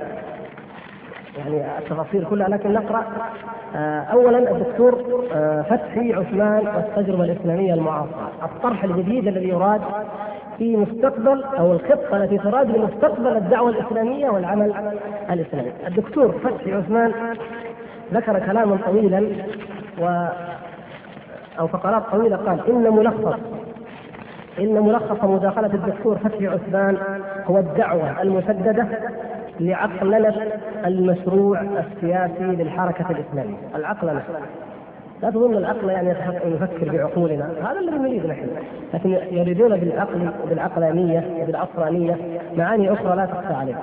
يعني التفاصيل كلها، لكن نقرأ. أولا الدكتور فتحي عثمان والتجربة الإسلامية المعاصرة، الطرح الجديد الذي يراد في مستقبل أو الخطة التي تراد لمستقبل الدعوة الإسلامية والعمل الإسلامي. الدكتور فتحي عثمان ذكر كلاما طويلا و أو فقرات طويلة، قال: إن ملخص إن ملخص مداخلة الدكتور فتحي عثمان هو الدعوة المسددة لعقلنة المشروع السياسي للحركة الإسلامية. العقلنة، لا تظن العقل يعني يفكر بعقولنا، هذا الذي نريد نحن، لكن يريدون بالعقل بالعقلانية وبالعصرانية معاني أخرى لا تخفى عليها.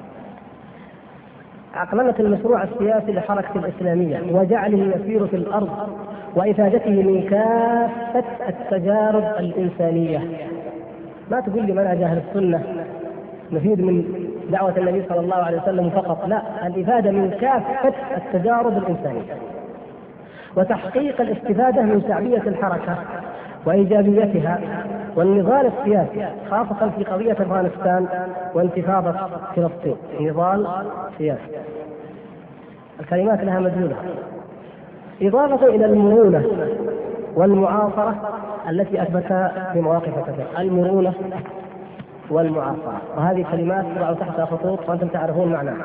عقلنة المشروع السياسي للحركة الإسلامية وجعله يسير في الأرض وإفادته من كافة التجارب الإنسانية. ما تقول لي منهج أهل السنة نفيد من دعوة النبي صلى الله عليه وسلم فقط، لا، الإفادة من كافة التجارب الإنسانية وتحقيق الاستفادة من شعبية الحركة وإيجابيتها والنضال السياسي، خاصة في قضية أفغانستان وانتفاضة فلسطين. نضال سياسي، الكلمات لها مدلولة. إضافة إلى المرونة والمعاصرة التي أثبتها في مواقف كثيرة، المرونة والمعاصرة، وهذه كلمات تضع تحتها خطوط وأنتم تعرفون معناها.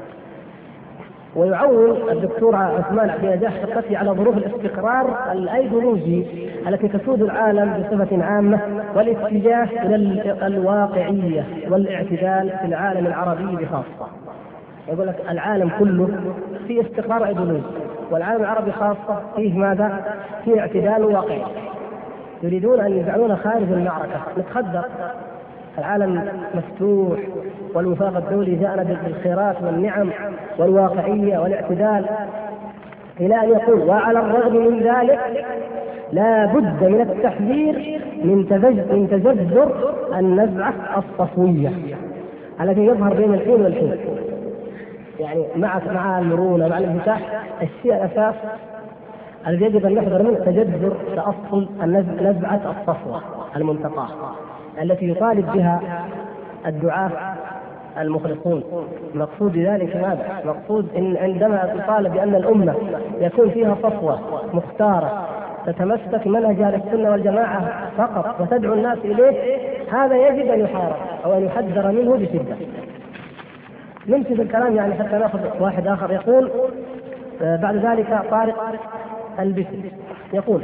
ويعول الدكتور عثمان عبد النجاح خطته على ظروف الاستقرار الأيديولوجي التي تسود العالم بصفة عامة، والاتجاه إلى الواقعية والاعتدال في العالم العربي بخاصة. يقول لك العالم كله في استقرار أيديولوجي، والعالم العربي خاصة فيه ماذا؟ فيه اعتدال واقعي. يريدون أن يجعلون خارج المعركة، نتخدر، العالم مفتوح والوفاق الدولي جاءنا بالخيرات والنعم والواقعية والاعتدال، إلى أن يقول: وعلى الرغم من ذلك لا بد من التحذير من من تجذر النزعة الصفوية التي يظهر بين الحين والحين. يعني مع مع المرونة مع الانفتاح، الشيء الأساس الذي يجب أن نحذر منه تجذر تأصل نزعة الصفوة المنتقاة التي يطالب بها الدعاة المخلصون. مقصود ذلك ماذا؟ مقصود إن عندما تطالب بأن الأمة يكون فيها صفوة مختارة تتمسك منهج أهل السنة والجماعة فقط وتدعو الناس إليه، هذا يجب أن يحارب أو أن يحذر منه بشدة. نمشي في الكلام يعني حتى نأخذ واحد آخر. يقول بعد ذلك طارق البشري، يقول: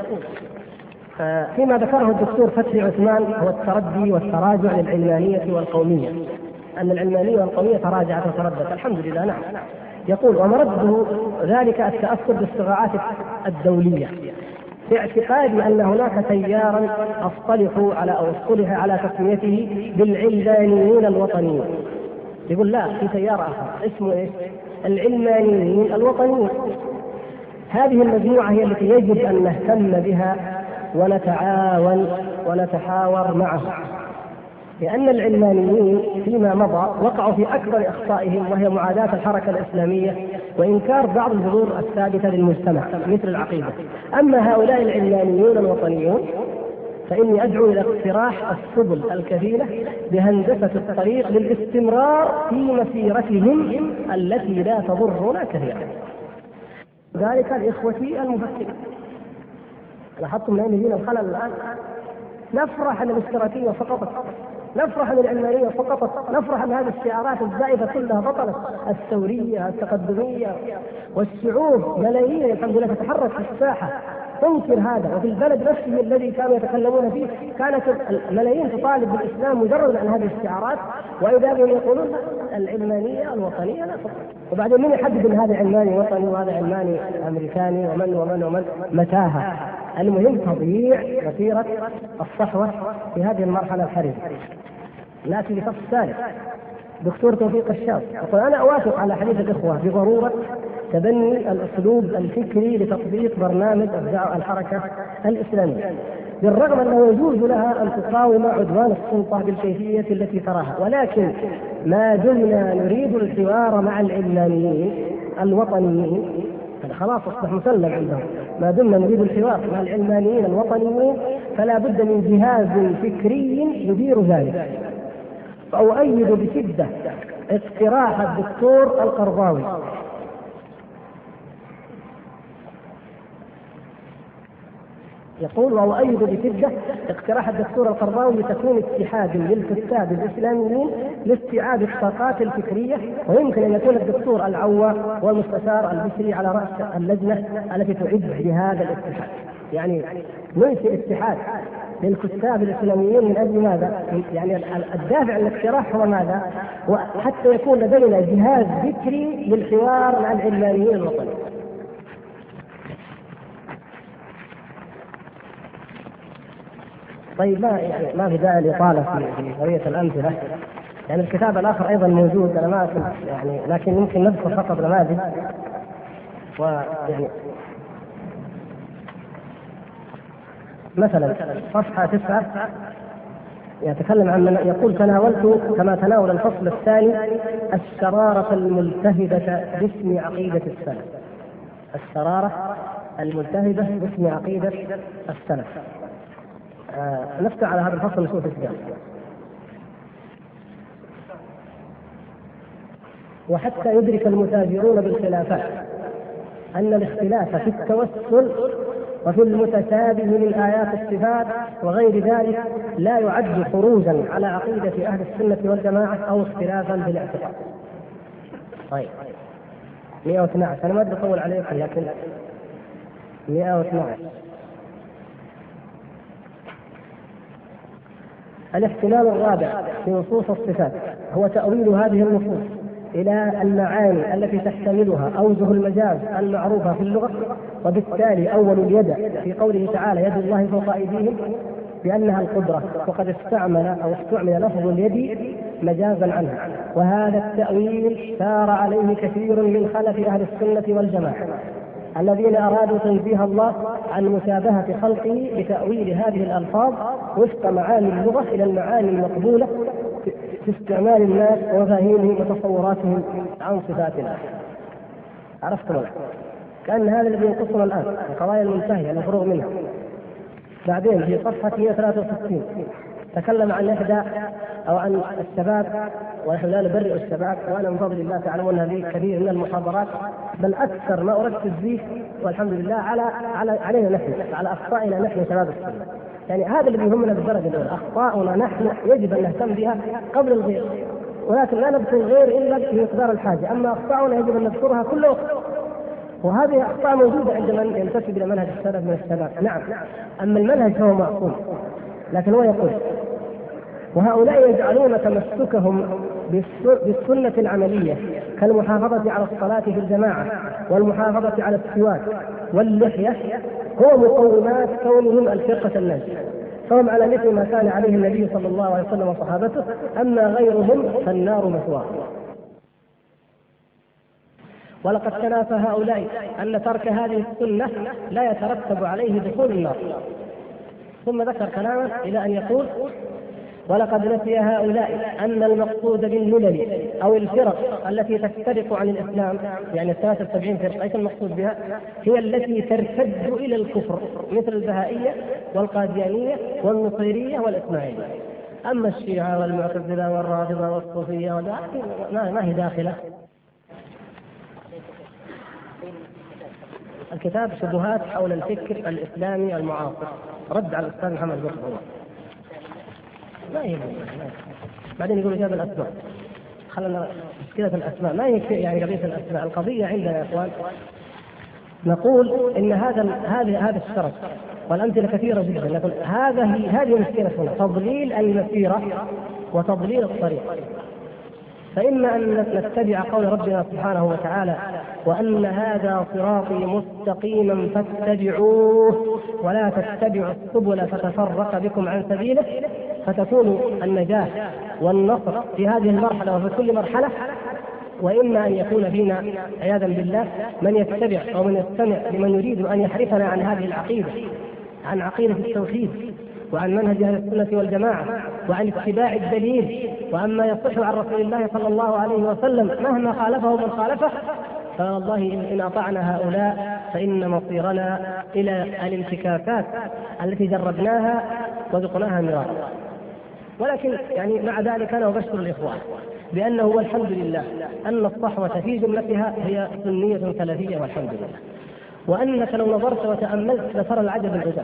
فيما ذكره الدكتور فتحي عثمان هو التردي والتراجع للعلمانية والقومية، أن العلمانية والقومية تراجعت وتردت، الحمد لله، نعم. يقول: ومرده ذلك التأثر بالصراعات الدولية، في اعتقادي أن هناك تيارا أصطلح على أو اصطلح على تسميته بالعلمانيين الوطنيين. يقول لا، في تيار آخر اسمه إيش؟ العلمانيين الوطنيين. هذه المجموعة هي التي يجب أن نهتم بها ونتعاون ونتحاور معه، لأن العلمانيين فيما مضى وقعوا في أكبر أخطائهم، وهي معاداة الحركة الإسلامية وإنكار بعض الجذور الثابتة للمجتمع مثل العقيدة. أما هؤلاء العلمانيون الوطنيون فإني أدعو إلى اقتراح السبل الكفيلة بهندسة الطريق للاستمرار في مسيرتهم التي لا تضرنا كثيرا. ذلك الإخوة المفكرين. لاحظتم من أين يجينا الخلل الآن؟ نفرح أن الاشتراكية سقطت، نفرح أن العلمانية سقطت، نفرح أن هذه الشعارات الزائفة كلها بطلت، الثورية التقدمية، والشعوب ملايين الحمد لله تتحرك في الساحة تنكر هذا. وفي البلد نفسه الذي كانوا يتكلمون فيه كانت الملايين تطالب بالإسلام مجرد عن هذه الشعارات، وإذا بهم يقولون العلمانية الوطنية لا تقبل. وبعدين من يحدد ان هذا علماني وطني وهذا علماني امريكاني ومن ومن ومن متاهه. المهم تضييع مسيره الصحوه في هذه المرحله الحرجه. ناتي لفصل ثالث، دكتور توفيق الشاذ يقول أنا أوافق على حديث الإخوة بضرورة تبني الأسلوب الفكري لتطبيق برنامج الدعوة الحركة الإسلامية، بالرغم أنه يجوز لها أن تقاوم عدوان السلطة بالكيفية التي تراها، ولكن ما دمنا نريد الحوار مع العلمانيين الوطنيين، خلاص أصبح مسلم عندهم، ما دمنا نريد الحوار مع العلمانيين الوطنيين فلا بد من جهاز فكري يدير ذلك. فأؤيد بشدة اقتراح الدكتور القرضاوي يقول وأؤيد بشدة اقتراح الدكتور القرضاوي لتكون اتحاد للكتاب الإسلاميين لاستيعاب الطاقات الفكرية، ويمكن أن يكون الدكتور العوا والمستشار البشري على رأس اللجنة التي تعد بهذا الاتحاد. يعني ننشئ اتحاد للكتاب الإسلاميين من أجل ماذا؟ يعني الدافع الاقتراح هو ماذا؟ وحتى يكون لدينا جهاز فكري للحوار مع العلمانيين الوطنيين. طيب ما يعني ما في داعي لإطالة في قضية الأمثلة، يعني الكتاب الآخر أيضا موجود أنا ما يعني، لكن ممكن نذكر فقط نماذج. ويعني مثلا صفحة تسعة يتكلم عن من يقول تناولت كما تناول الفصل الثاني الشرارة الملتهبة باسم عقيدة السلف. الشرارة الملتهبة باسم عقيدة السلف. آه نفتح على هذا الفصل نشوف ايش قال. وحتى يدرك المتاجرون بالخلافات أن الاختلاف في التوسل وفي المتشابه من آيات الصفات وغير ذلك لا يعد خروجا على عقيدة أهل السنة والجماعة أو اختلافا في الاعتقاد. طيب مئة واثني عشر أنا ما أدري أطول عليكم لكن مئة واثني عشر الاحتمال الرابع في نصوص الصفات هو تأويل هذه النصوص إلى المعاني التي تحتملها أوجه المجاز المعروفة في اللغة، وبالتالي أول اليد في قوله تعالى يد الله فوق أيديهم بأنها القدرة، وقد استعمل أو استعمل لفظ اليد مجازا عنها، وهذا التأويل سار عليه كثير من خلف أهل السنة والجماعة الذين أرادوا تنزيه الله عن مشابهة خلقه بتأويل هذه الألفاظ وفق معاني اللغة إلى المعاني المقبولة في استعمال الناس ومفاهيمهم وتصوراتهم عن صفات الله. عرفتم الآن؟ كأن هذا الذي ينقصنا الآن القضايا المنتهية المفروغ منها. بعدين في صفحة مئة وثلاثة وستين تكلم عن إحدى أو عن الشباب، ونحن لا نبرئ الشباب، وأنا من فضل الله تعلمون هذه كثير من المحاضرات، بل أكثر ما أركز فيه والحمد لله على على علينا نحن، على أخطائنا نحن شباب السنة. يعني هذا اللي يهمنا بالدرجة الأولى، أخطاؤنا نحن يجب أن نهتم بها قبل الغير، ولكن لا نذكر الغير إلا بمقدار الحاجة، أما أخطاؤنا يجب أن نذكرها كل وقت، وهذه أخطاء موجودة عند من ينتسب إلى منهج السلف من الشباب. نعم، أما المنهج هو معصوم، لكن هو يقول وهؤلاء يجعلون تمسكهم بالسنة العملية كالمحافظة على الصلاة في الجماعة والمحافظة على السواك واللحية هو مقومات كونهم الفرقة الناجية، فهم على مثل ما كان عليه النبي صلى الله عليه وسلم وصحابته، أما غيرهم فالنار مثواهم. ولقد تنافى هؤلاء أن ترك هذه السنة لا يترتب عليه دخول النار. ثم ذكر كلاما إلى أن يقول ولقد نسي هؤلاء أن المقصود بالملل أو الفرق التي تفترق عن الإسلام، يعني ثلاثة وسبعين فرقة، أيش المقصود بها؟ هي التي ترتد إلى الكفر مثل البهائية والقاديانية والنصيرية والإسماعيلية. أما الشيعة والمعتزلة والرافضة والصوفية ما هي داخلة. الكتاب شبهات حول الفكر الإسلامي المعاصر، رد على الأستاذ محمد بن ما هي بعدين يقولوا جاب الأسماء، خلنا مشكلة الأسماء ما هي يعني قضية الأسماء. القضية عندنا يا إخوان نقول إن هذا هذا هذا الشرط والأمثلة كثيرة جدا، نقول هذه هذه مشكلة تضليل المسيرة وتضليل الطريق. فإما أن نتبع قول ربنا سبحانه وتعالى وأن هذا صراطي مستقيما فاتبعوه ولا تتبعوا السبل فتفرق بكم عن سبيله، فتكون النجاة والنصر في هذه المرحلة وفي كل مرحلة، وإما أن يكون فينا عياذا بالله من يتبع أو من يستمع لمن يريد أن يحرفنا عن هذه العقيدة، عن عقيدة التوحيد وعن منهج أهل السنة والجماعة وعن اتباع الدليل وعما يصح عن رسول الله صلى الله عليه وسلم مهما خالفه من خالفه. فوالله إن أطعنا هؤلاء فإن مصيرنا إلى الانتكاسات التي جربناها وذقناها مرارا. ولكن يعني مع ذلك أنا أبشر الإخوان بأنه والحمد لله أن الصحوة في جملتها هي سنية سلفية والحمد لله، وأنك لو نظرت وتأملت لترى العجب العجاب.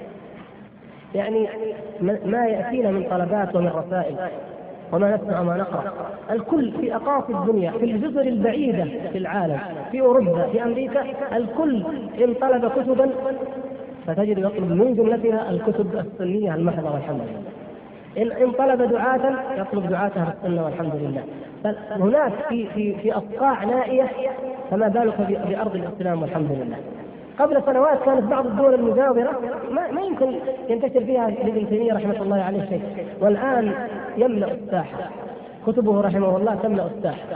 يعني ما يأتينا من طلبات ومن رسائل وما نسمع وما نقرأ، الكل في أقاصي الدنيا، في الجزر البعيدة في العالم، في أوروبا، في أمريكا، الكل إن طلب كتبا فتجد يطلب من جملتها الكتب السنية المحضة والحمد لله. إن طلب دعاة يطلب دعاة أهل السنة والحمد لله. هناك في في في أصقاع نائية، فما بالك بأرض الإسلام والحمد لله. قبل سنوات كانت بعض الدول المجاورة ما, ما يمكن ينتشر فيها ابن تيمية رحمة الله عليه شيء، والآن يملأ الساحة، كتبه رحمه الله تملأ الساحة،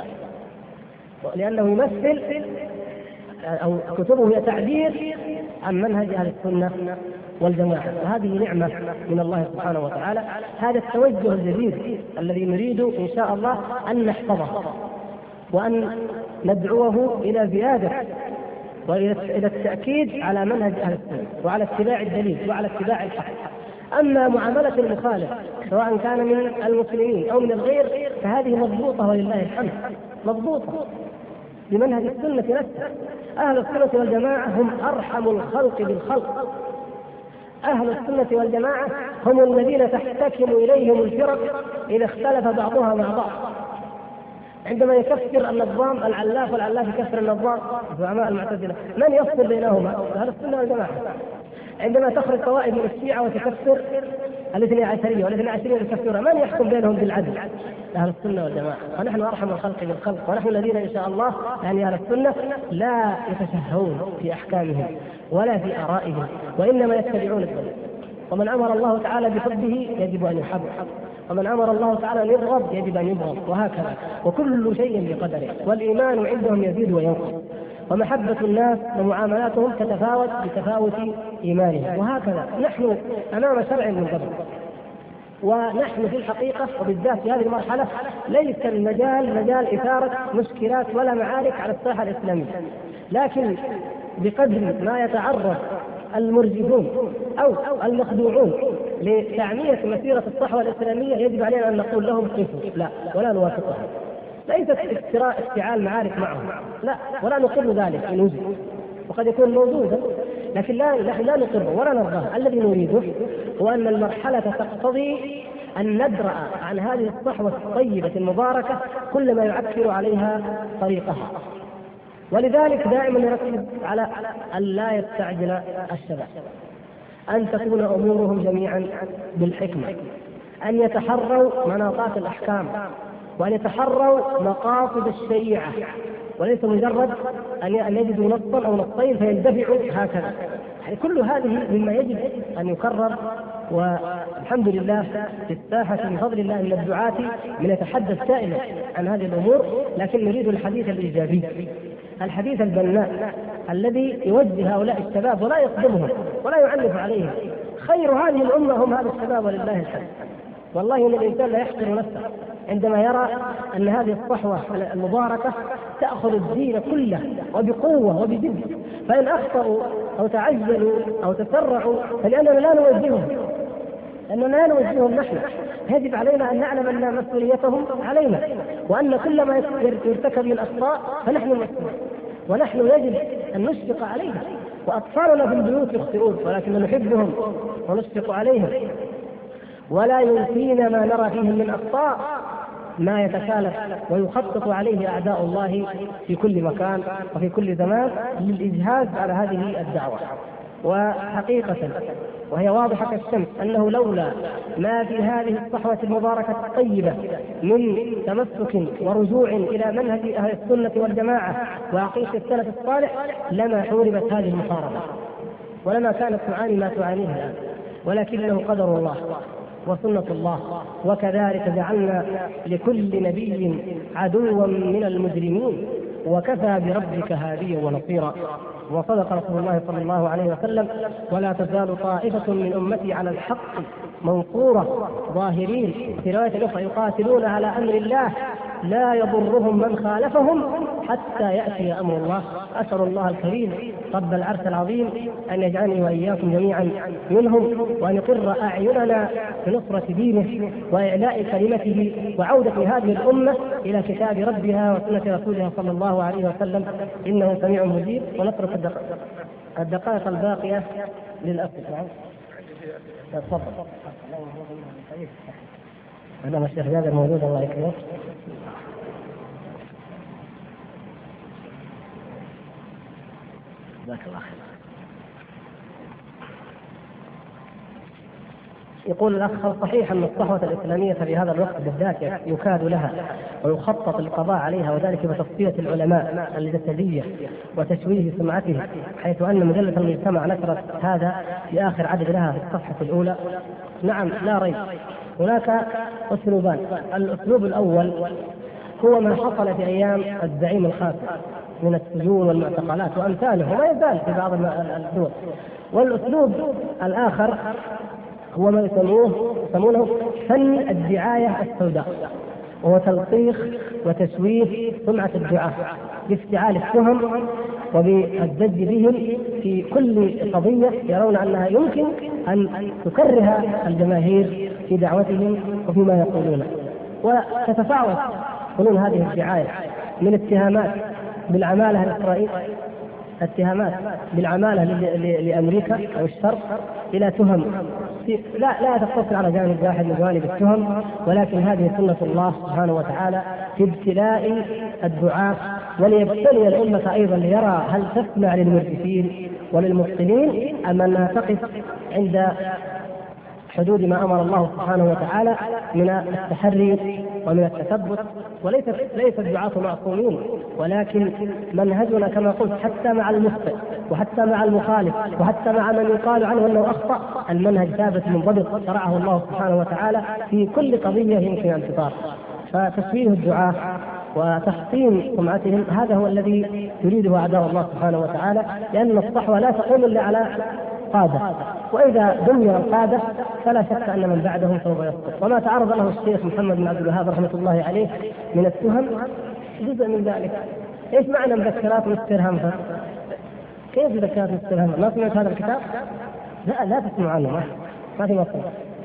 لأنه يمثل أو كتبه هي تعبير عن منهج أهل السنة والجماعة، وهذه نعمة من الله سبحانه وتعالى. هذا التوجه الجديد الذي نريد إن شاء الله أن نحفظه وأن ندعوه إلى زيادة وإلى التأكيد على منهج أهل السنة وعلى اتباع الدليل وعلى اتباع الحق. أما معاملة المخالف سواء كان من المسلمين أو من الغير فهذه مضبوطة ولله الحمد، مضبوطة بمنهج السنة نفسه. أهل السنة والجماعة هم أرحم الخلق بالخلق، أهل السنة والجماعة هم الذين تحتكم إليهم الفرق إذا اختلف بعضها مع بعض. عندما يكفر النظام العلاف والعلاف يكفر النظام زعماء المعتزلة، من يفصل بينهما؟ أهل السنة والجماعة. عندما تخرج طوائف من الشيعة وتكفر الاثني عشرية والاثني عشرية يكفرها، من يحكم بينهم بالعدل؟ أهل السنة والجماعة. ونحن أرحم الخلق بالخلق، ونحن الذين إن شاء الله يعني أهل السنة لا يتشهون في أحكامهم ولا في آرائهم، وإنما يتبعون الدليل. ومن أمر الله تعالى بحبه يجب أن يحب، ومن أمر الله تعالى أن يبغض يجب أن يبغض، وهكذا. وكل شيء بقدره، والإيمان عندهم يزيد وينقص، ومحبة الناس ومعاملاتهم تتفاوت بتفاوت إيمانهم، وهكذا. نحن أمام شرع من قبل، ونحن في الحقيقة وبالذات في هذه المرحلة ليس المجال مجال إثارة مشكلات ولا معارك على الساحة الإسلامية، لكن بقدر ما يتعرض المرجفون أو المخدوعون لتعمية مسيرة الصحوة الإسلامية يجب علينا أن نقول لهم قفوا، لا، ولا نوافقهم. ليست افتعال معارك معهم، لا، ولا نقر ذلك إن وجد، وقد يكون موجودا، لكن لا نحن لا نقره ولا نرضاه. الذي نريده هو أن المرحلة تقتضي أن ندرأ عن هذه الصحوة الطيبة المباركة كل ما يعكر عليها طريقها. ولذلك دائما نركز على أن لا يستعجل الشباب، أن تكون أمورهم جميعا بالحكمة، أن يتحروا مناطات الأحكام، وأن يتحروا مقاصد الشريعة، وليس مجرد أن يجدوا نصا أو نصين فيندفعوا هكذا. يعني كل هذه مما يجب أن يكرر. والحمد لله في الساحة بفضل الله من الدعاة من يتحدث دائما عن هذه الأمور، لكن نريد الحديث الإيجابي، الحديث البناء الذي يوجه هؤلاء الشباب ولا يصدمهم ولا يعنف عليهم. خير هذه الأمة هم هذا الشباب ولله الحمد. والله إن الإنسان لا يحقر نفسه عندما يرى أن هذه الصحوة المباركة تأخذ الدين كله وبقوة وبجد، فإن أخطأوا أو تعجلوا أو تسرعوا فلأننا لا نوجههم، لأننا لا نوجههم نحن. يجب علينا أن نعلم أن مسؤوليتهم علينا، وأن كل ما يرتكب من أخطاء فنحن المسؤولون، ونحن يجب أن نشفق عليهم. وأطفالنا في البيوت يخطئون ولكن نحبهم ونشفق عليهم، ولا ينسينا ما نرى فيهم من أخطاء ما يتكالف ويخطط عليه أعداء الله في كل مكان وفي كل زمان للإجهاز على هذه الدعوة. وحقيقة وهي واضحة كالشمس أنه لولا ما في هذه الصحوة المباركة الطيبة من تمسك ورجوع إلى منهج أهل السنة والجماعة وعقيدة السلف الصالح لما حوربت هذه المحاربة، ولما كانت تعاني ما تعانيه الآن. ولكنه قدر الله، وسنة الله، وكذلك جعلنا لكل نبي عدوا من المجرمين وكفى بربك هاديا ونصيرا. وصدق رسول الله صلى الله عليه وسلم: ولا تزال طائفة من أمتي على الحق منصورة ظاهرين، في رواية أخرى يقاتلون على أمر الله لا يضرهم من خالفهم حتى يأتي أمر الله. أسأل الله الكريم رب العرش العظيم أن يجعلني وإياكم جميعا منهم، وأن يقر أعيننا بنصرة دينه وإعلاء كلمته وعودة هذه الأمة إلى كتاب ربها وسنة رسولها صلى الله عليه وسلم، إنه سميع مجيب. ونترك الدقائق الباقية للأسئلة. تفضل. أنا الشيخ جابر موجود، الله يكرمه. جزاك الله خير. يقول الأخ: صحيح أن الصحوة الإسلامية في هذا الوقت بالذات يكاد لها ويخطط للقضاء عليها، وذلك بتصفية العلماء الجسدية وتشويه سمعته، حيث أن مجلة المجتمع نشرت هذا في آخر عدد لها في الصفحة الأولى؟ نعم، لا ريب. هناك أسلوبان. الأسلوب الأول هو ما حصل في أيام الزعيم الخاسر من السجون والمعتقلات وأمثاله، وما يزال في بعض الدول. والأسلوب الآخر هو ما يسموه يسمونه فن الدعاية السوداء، وهو تلقيخ وتشويه سمعة الدعاة بافتعال التهم وبالزج بهم في كل قضية يرون أنها يمكن أن تكره الجماهير في دعوتهم وفيما يقولون. وتتفاوت فنون هذه الدعاية من اتهامات بالعمالة الإسرائيلية، اتهامات بالعمالة لأمريكا أو الشرق، إلى تهم لا لا تقتصر على جانب واحد من جوانب التهم، ولكن هذه سنة الله سبحانه وتعالى في ابتلاء الدعاة، وليبتلي الأمة أيضا ليرى هل تسمع للمرجفين وللمبطلين أم أنها تقف عند حدود ما أمر الله سبحانه وتعالى من التحري ومن التثبت. وليس ليس الدعاة معصومين، ولكن منهجنا كما قلت حتى مع المخطئ وحتى مع المخالف وحتى مع من يقال عنه أنه أخطأ، المنهج ثابت منضبط شرعه الله سبحانه وتعالى في كل قضية يمكن أن تثار. فتشويه الدعاة وتحطيم سمعتهم هذا هو الذي يريده أعداء الله سبحانه وتعالى، لأن الصحوة لا تقوم إلا على قادة، وإذا دمر القادة فلا شك أن من بعدهم سوف يسقط. وما تعرض له الشيخ محمد بن عبد الوهاب رحمة الله عليه من التهم جزء من ذلك. إيش معنى مذكرات مستر همفر؟ كيف مذكرات مستر همفر؟ ما سمعت هذا الكتاب؟ لا لا تسمع عنه، ما, ما في مصر.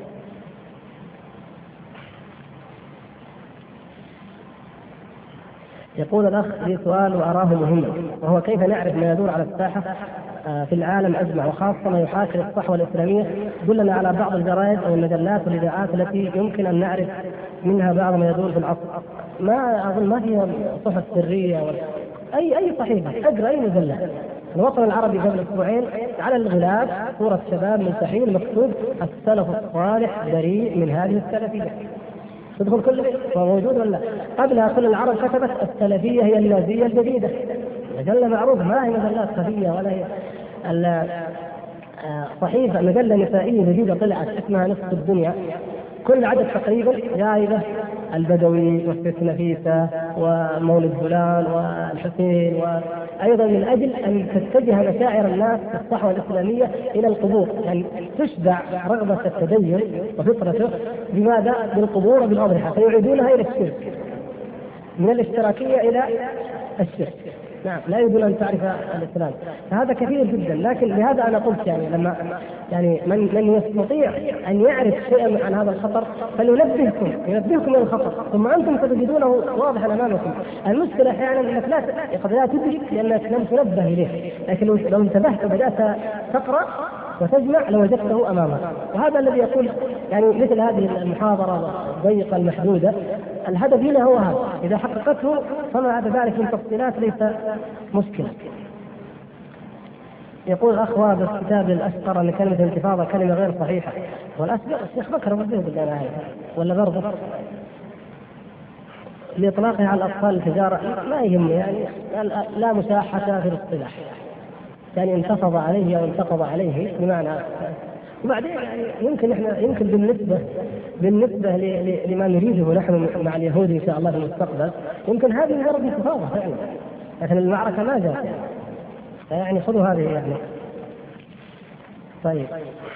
يقول الأخ: لي سؤال وأراه مهما، وهو كيف نعرف ما يدور على الساحة في العالم أجمع، وخاصة ما يحاكي الصحوة الإسلامية؟ دلنا على بعض الجرائد أو المجلات والإذاعات التي يمكن أن نعرف منها بعض ما يدور في العصر. ما أظن ما هي صحف سرية ولا أي أي صحيفة، أقرأ أي مجلة. الوطن العربي قبل أسبوعين على الغلاف صورة شباب ملتحين مكتوب: السلف الصالح بريء من هذه السلفية. تدخل كل موجود ولا؟ قبلها كل العرب كتبت: السلفية هي النازية الجديدة. مجلة معروفة، ما هي مجلات خفية ولا هي صحيفة. مجلة نسائية جديدة طلعت اسمها نصف الدنيا، كل عدد تقريبا جائزة البدوي والست نفيسة ومولد فلان والحسين، وأيضا من أجل أن تتجه مشاعر الناس في الصحوة الإسلامية إلى القبور، يعني تشبع رغبة التدين وفطرته بماذا؟ بالقبور وبالأضرحة، فيعيدونها إلى الشرك، من الاشتراكية إلى الشرك. نعم، لا يريدون أن تعرف الإسلام. فهذا كثير جدا. لكن لهذا أنا قلت يعني لما يعني من من يستطيع أن يعرف شيئا عن هذا الخطر فلينبهكم ينبهكم من الخطر، ثم أنتم ستجدونه واضحا أمامكم. المشكلة أحيانا أنك لا قد لا تدرك لأنك لم تنبه إليه، لكن لو انتبهت وبدأت تقرأ وتجمع لوجدته أمامك. وهذا الذي يقول يعني مثل هذه المحاضرة الضيقة المحدودة، الهدف منها هو هذا، إذا حققته فما بعد ذلك من تفصيلات ليس مشكلة. يقول الأخ: واضح كتاب الأشقر أن كلمة الانتفاضة كلمة غير صحيحة، والأشقر الشيخ بكر وزيه بالله ولا برضه لإطلاقها على الأطفال التجارة ما يهم، يعني لا مساحة في الاصطلاح، يعني انتفض عليه أو انتقض عليه بمعنى وبعدين يعني يمكن احنا يمكن بالنسبه بالنسبه ل- ل- لما نريده نحن مع اليهود ان شاء الله في المستقبل، يمكن هذه مجرد انتفاضه فعلا، لكن المعركه ما جاءت يعني خذوا هذه يعني. طيب،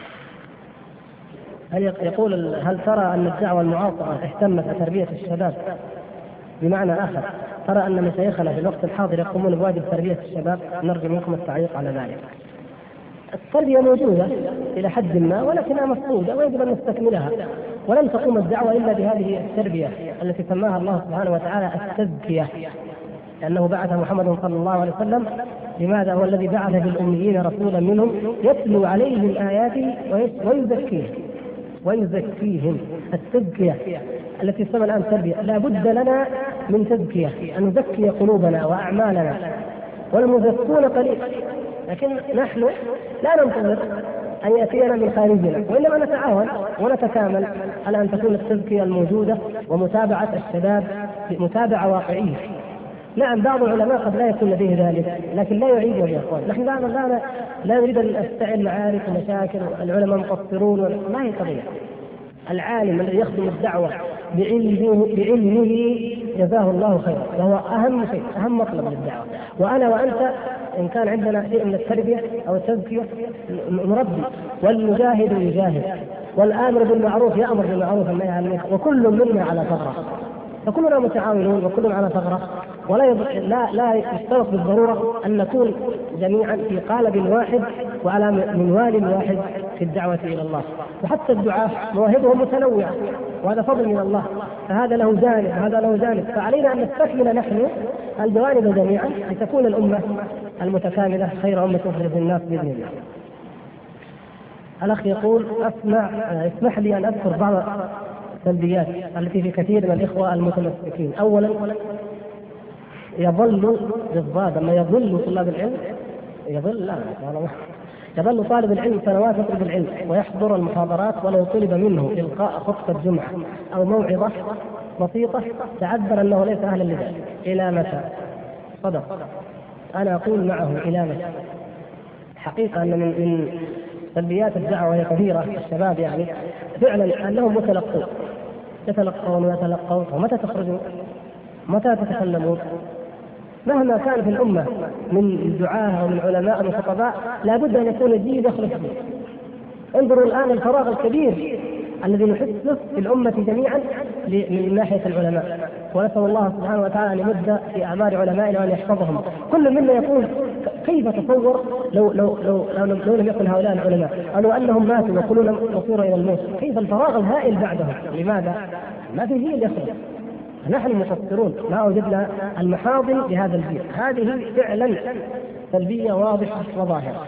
هل يقول هل ترى ان الدعوه المعاصره اهتمت بتربيه الشباب؟ بمعنى اخر، ترى ان مشايخنا في الوقت الحاضر يقومون بواجب تربيه الشباب؟ نرجو منكم التعليق على ذلك. التربيه موجوده الى حد ما ولكنها مفقوده ويجب ان نستكملها، ولن تقوم الدعوه الا بهذه التربيه التي سماها الله سبحانه وتعالى التزكيه، لانه بعث محمد صلى الله عليه وسلم. لماذا؟ هو الذي بعث في الاميين رسولا منهم يتلو عليهم اياته ويزكيهم ويزكيهم. التزكيه التي تسمى الان تربيه، لا بد لنا من تزكيه، ان نزكي قلوبنا واعمالنا، والمزكون قليل، لكن نحن لا ننتظر ان ياتينا من خارجنا، وانما نتعاون ونتكامل على ان تكون التزكيه الموجوده ومتابعه الشباب متابعه واقعيه. نعم، بعض العلماء قد لا يكون لديه ذلك، لكن لا يعيد يا اخوان. نحن لا لا لا نريد ان نستعين معارك ومشاكل، العلماء مقصرون، ما هي قضيه. العالم الذي يخدم الدعوه بعلمه بعلمه جزاه الله خيرا، وهو اهم شيء، اهم مطلب للدعوه. وانا وانت ان كان عندنا شيء من التربيه او التزكيه نربي، والمجاهد يجاهد، والامر بالمعروف يامر بالمعروف والنهي عن المنكر، وكل منا على ثغره، فكلنا متعاونون وكلنا على ثغره، ولا يض... لا لا يشترط بالضروره ان نكون جميعا في قالب واحد وعلى منوال واحد في الدعوه الى الله. وحتى الدعاة مواهبهم متنوعه، وهذا فضل من الله، فهذا له جانب وهذا له جانب، فعلينا ان نستكمل نحن الجوانب جميعا لتكون الامه المتكامله خير امه تخرج الناس باذن الله. الاخ يقول اسمع اسمح لي ان اذكر بعض السلبيات التي في كثير من الاخوه المتمسكين. اولا، يظل بالضاد لما يظل طلاب العلم يظل لا يظل طالب العلم سنوات يطلب العلم ويحضر المحاضرات، ولو طلب منه القاء خطبه جمعه او موعظه بسيطه تعذر انه ليس اهلا لذلك. الى متى؟ صدق. انا اقول معه الى متى؟ حقيقه ان من من سلبيات الدعوه هي كثيره. الشباب يعني فعلا انهم متلقون يتلقون ويتلقون، ومتى تخرجون؟ متى تتكلمون؟ مهما كان في الامه من دعاة ومن علماء ومن خطباء لا بد ان يكون الدين يخلص فيه. انظروا الان الفراغ الكبير الذي نحسه في الامه جميعا من ناحيه العلماء، ونسال الله سبحانه وتعالى ان يمد في اعمار علمائنا وان يحفظهم. كل منا يقول كيف تصور لو لو لو لو, لو لم يكن هؤلاء العلماء، او لو انهم ماتوا وكلنا مصير الى الموت، كيف الفراغ الهائل بعدهم؟ لماذا؟ ما في جيل يخلص. نحن مقصرون، ما وجدنا المحاضن لهذا الجيل. هذه فعلا سلبيه واضحه وظاهره.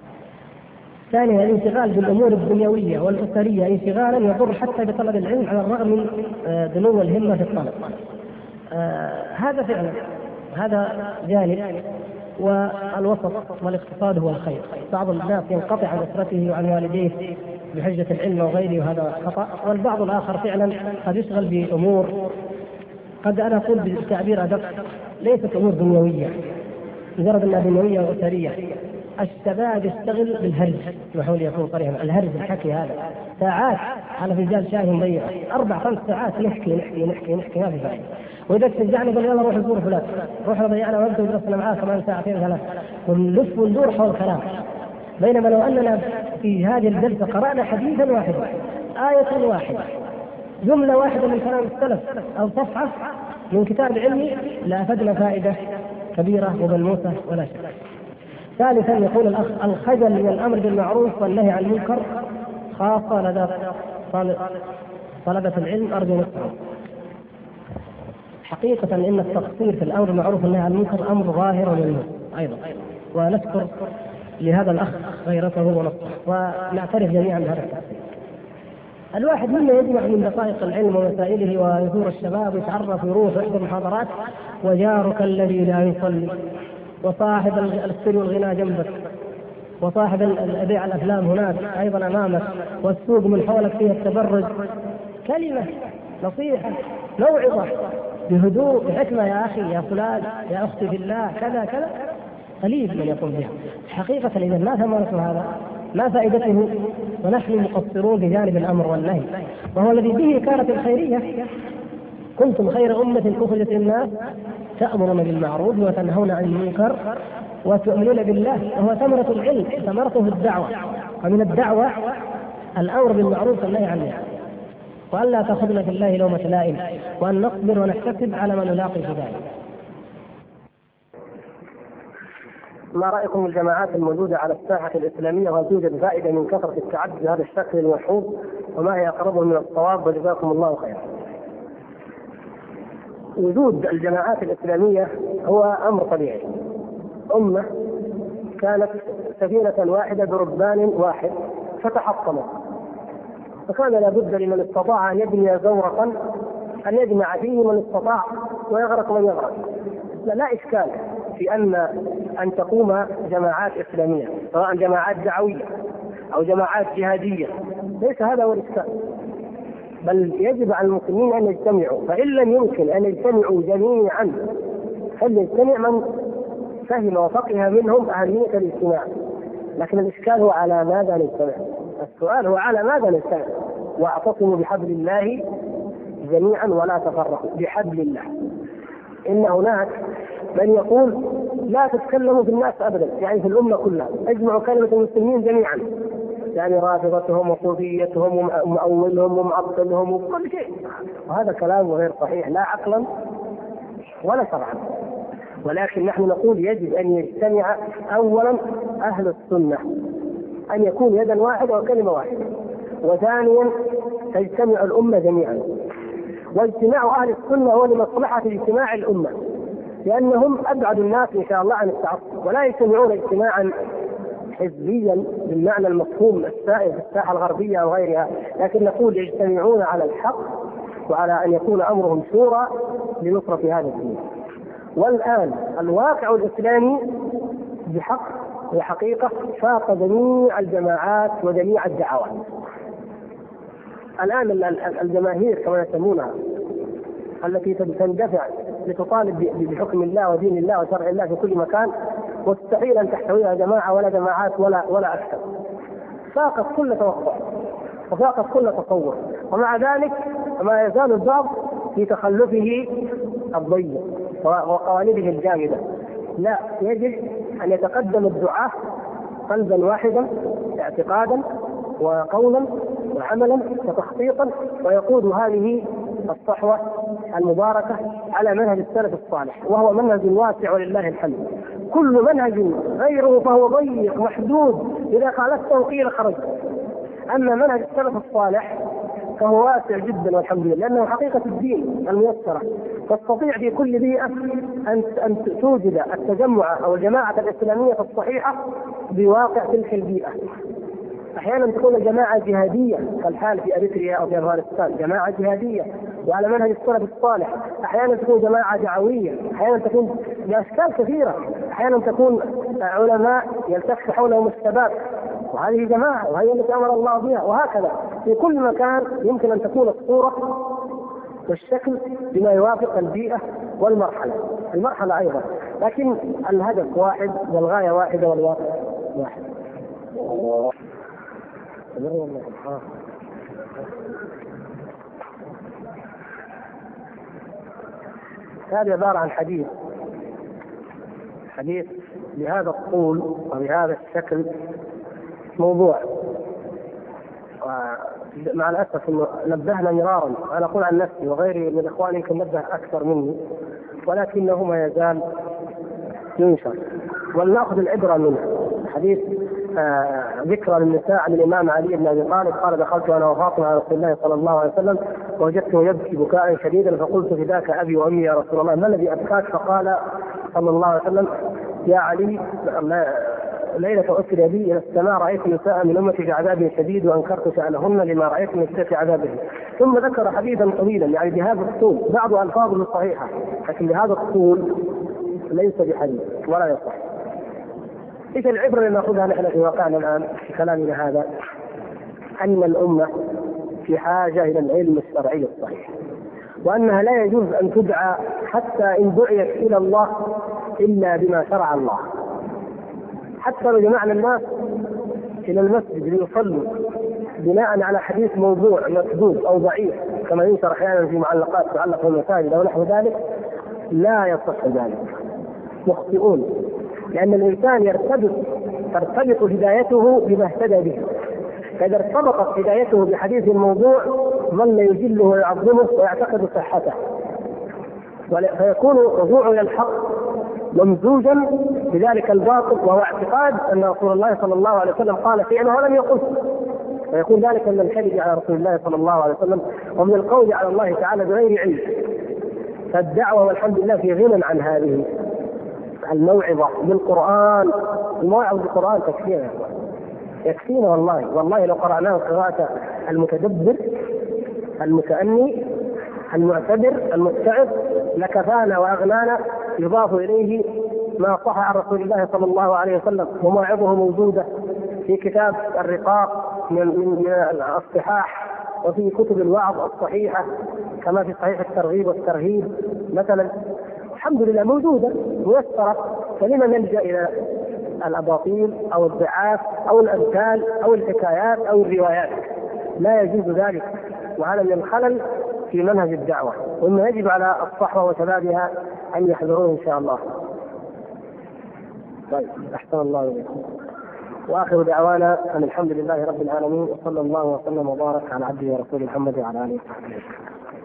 ثانيا، الانشغال بالامور الدنيويه والاسريه انشغالا يضر حتى بطلب العلم على الرغم من دنو الهمه في الطلب. آه هذا فعلا هذا جانب. والوسط والاقتصاد هو الخير. بعض الناس ينقطع عن اسرته وعن والديه بحجه العلم وغيره، وهذا خطا. والبعض الاخر فعلا قد يشغل بامور قد انا اقول بالتعبير ادق ليست امور دنيويه، مجرد انها دنيويه واسريه. الشباب يشتغل بالهرج، يحاول يكون صريحا، الهرج الحكي هذا ساعات على فنجان شاي مضيع، اربع خمس ساعات نحكي نحكي نحكي نحكي ما في فائده. واذا تشجعنا قال يلا روح نزور فلان، روح ضيعنا وقت ودرسنا معاه كمان ساعتين ثلاث، ونلف وندور حول كلام. بينما لو اننا في هذه الجلسه قرانا حديثا واحدا، آية واحدة، جملة واحدة من كلام السلف أو صفحة من كتاب علمي، لأفدنا فائدة كبيرة وملموسة ولا شك. ثالثا، يقول الأخ الخجل من الأمر بالمعروف والنهي عن المنكر خاصة لدى طلبة العلم، أرجو نصحهم. حقيقة إن التقصير في الأمر بالمعروف والنهي عن المنكر أمر ظاهر وملموس أيضا، ونشكر لهذا الأخ غيرته ونصحه، ونعترف جميعا بهذا التقصير. الواحد منا يجمع من دقائق العلم ومسائله ويزور الشباب ويتعرف ويروح ويحضر محاضرات، وجارك الذي لا يصلي، وصاحب السر والغنى جنبك، وصاحب بيع الافلام هناك ايضا امامك، والسوق من حولك فيها التبرج. كلمه نصيحه موعظه بهدوء بحكمه، يا اخي يا فلان يا اختي في الله كذا كذا، قليل من يقوم بها. حقيقه اذا ما ثمرت هذا ما فائدته ونحن مقصرون في جانب الأمر والنهي، وهو الذي به كانت الخيرية. كنتم خير أمة أخرجت للناس تأمرون بالمعروف وتنهون عن المنكر وتؤمنون بالله، وهو ثمرة العلم، ثمرته الدعوة. ومن الدعوة الأمر بالمعروف والنهي عن المنكر، وأن لا تأخذنا في الله لومة لائم، وأن نصبر ونحتسب على ما نلاقي في ذلك. ما رأيكم الجماعات الموجودة على الساحة الإسلامية، وهل توجد فائدة من كثرة التعدد بهذا الشكل الملحوظ، وما هي أقربه من الصواب؟ وجزاكم الله خيرا. وجود الجماعات الإسلامية هو أمر طبيعي. أمة كانت سفينة واحدة بربان واحد فتحطمت، فكان لابد لمن استطاع أن يبني زورقا أن يجمع فيه من استطاع ويغرق من يغرق. لا إشكال في أن أن تقوم جماعات إسلامية، سواء جماعات دعوية أو جماعات جهادية، ليس هذا هو الإشكال، بل يجب على المسلمين أن يجتمعوا. فإن لم يمكن أن يجتمعوا جميعا فليجتمع من فهم وفقه منهم أهمية الاجتماع. لكن الإشكال هو على ماذا نجتمع؟ السؤال هو على ماذا نجتمع؟ واعتصموا بحبل الله جميعا ولا تفرقوا. بحبل الله. إن هناك من يقول لا تتكلموا في الناس أبدا، يعني في الأمة كلها، اجمعوا كلمة المسلمين جميعا، يعني رافضتهم وصوفيتهم ومؤولهم ومعطلهم وكل شيء. وهذا كلام غير صحيح، لا عقلا ولا شرعا. ولكن نحن نقول يجب أن يجتمع أولا أهل السنة، أن يكون يدا واحدة وكلمة واحدة، وثانيا تجتمع الأمة جميعا. واجتماع أهل السنة هو لمصلحة اجتماع الأمة، لأنهم أبعد الناس إن شاء الله عن التعصب، ولا يجتمعون اجتماعا حزبيا بالمعنى المفهوم السائد في الساحة الغربية أو غيرها، لكن نقول يجتمعون على الحق وعلى أن يكون أمرهم شورى لنصرة هذا الدين. والآن الواقع الإسلامي بحق وحقيقة فاق جميع الجماعات وجميع الدعوات. الآن الجماهير كما يسمونها التي تندفع لتطالب بحكم الله ودين الله وشرع الله في كل مكان، مستحيل أن تحتويها جماعة ولا جماعات ولا ولا أكثر، فاقت كل توقع وفاقت كل تصور. ومع ذلك ما يزال البعض في تخلفه الضيق وقوالبه الجامدة. لا، يجب أن يتقدم الدعاة قلبا واحدا، اعتقادا وقولا وعملا وتخطيطا، ويقود هذه الصحوة المباركة على منهج السلف الصالح، وهو منهج واسع ولله الحمد. كل منهج غيره فهو ضيق محدود، إذا خالفته قيل خرج. أما منهج السلف الصالح فهو واسع جدا والحمد لله، لأنه حقيقة الدين الميسرة، تستطيع في كل بيئة أن أن توجد التجمع أو الجماعة الإسلامية الصحيحة بواقع تلك البيئة. أحيانا تكون جماعة جهادية كالحال في أريتريا أو في أفغانستان، جماعة جهادية وعلى منهج السلف الصالح. أحيانا تكون جماعة دعوية، أحيانا تكون بأشكال كثيرة، أحيانا تكون علماء يلتف حولهم الشباب، وهذه جماعة وهي التي أمر الله بها. وهكذا في كل مكان يمكن أن تكون الصورة والشكل بما يوافق البيئة والمرحلة المرحلة أيضا، لكن الهدف واحد والغاية واحدة والواقع واحد. هذه عبارة عن حديث حديث بهذا الطول وبهذا الشكل موضوع، مع الأسف نبهنا مرارا، أنا أقول عن نفسي وغيري من الإخوان يمكن نبه أكثر مني، ولكنه ما يزال ينشر ولنأخذ العبرة منه. حديث آه ذكرى للنساء عن الإمام علي بن أبي طالب قال: دخلت أنا وفاطمة على رسول الله صلى الله عليه وسلم ووجدته يبكي بكاء شديدا، فقلت: فداك أبي وأمي يا رسول الله، ما الذي أبكاك؟ فقال صلى الله عليه وسلم: يا علي، ليلة أسري بي إلى السماء رأيت نساء من أمتي في عذاب شديد وأنكرت شأنهن لما رأيت من شدة عذابهم. ثم ذكر حديثا طويلا يعني بهذا الطول، بعض ألفاظه صحيحة لكن بهذا الطول ليس بحديث ولا يصح. إيش العبرة اللي نأخذها نحن في واقعنا الآن في كلامنا هذا؟ أن الأمة في حاجة إلى العلم الشرعي الصحيح، وأنها لا يجوز أن تدعى حتى إن دعيت إلى الله إلا بما شرع الله. حتى لو جمعنا الناس إلى المسجد ليصلوا بناء على حديث موضوع مكذوب أو ضعيف كما ينشر أحيانا في معلقات تعلق في المساجد أو نحو ذلك، لا يصح ذلك، مخطئون. لأن الإنسان يرتبط ترتبط هدايته بما اهتدى به، فإذا ارتبطت هدايته بحديث الموضوع ظل يجله ويعظمه ويعتقد صحته، فيكون رجوعه إلى الحق ممزوجا بذلك الباطل، وهو اعتقاد أن رسول الله صلى الله عليه وسلم قال فعله ولم يقل، فيكون ذلك من الكذب على رسول الله صلى الله عليه وسلم ومن القول على الله تعالى بغير علم. فالدعوة والحمد لله في غنى عن هذه الموعظة بالقرآن. الموعظة بالقرآن تكفينا، يكفينا والله. والله لو قرأناه قراءة المتدبر المتأني المعتبر المتعظ لكفانا وأغنانا، يضاف إليه ما صح عن رسول الله صلى الله عليه وسلم، وموعظه موجودة في كتاب الرقاق من من الصحاح، وفي كتب الوعظ الصحيحة كما في صحيح الترغيب والترهيب مثلا، الحمد لله موجودة ميسرة. فلما نلجأ إلى الأباطيل أو الضعاف أو الأمثال أو الحكايات أو الروايات؟ لا يجوز ذلك، وهذا من الخلل في منهج الدعوة، وإنه يجب على الصحوة وشبابها أن يحذروه إن شاء الله. طيب، أحسن الله إليكم، وآخر دعوانا أن الحمد لله رب العالمين، وصلى الله وسلم وبارك على عبده ورسوله محمد وعلى آله وصحبه.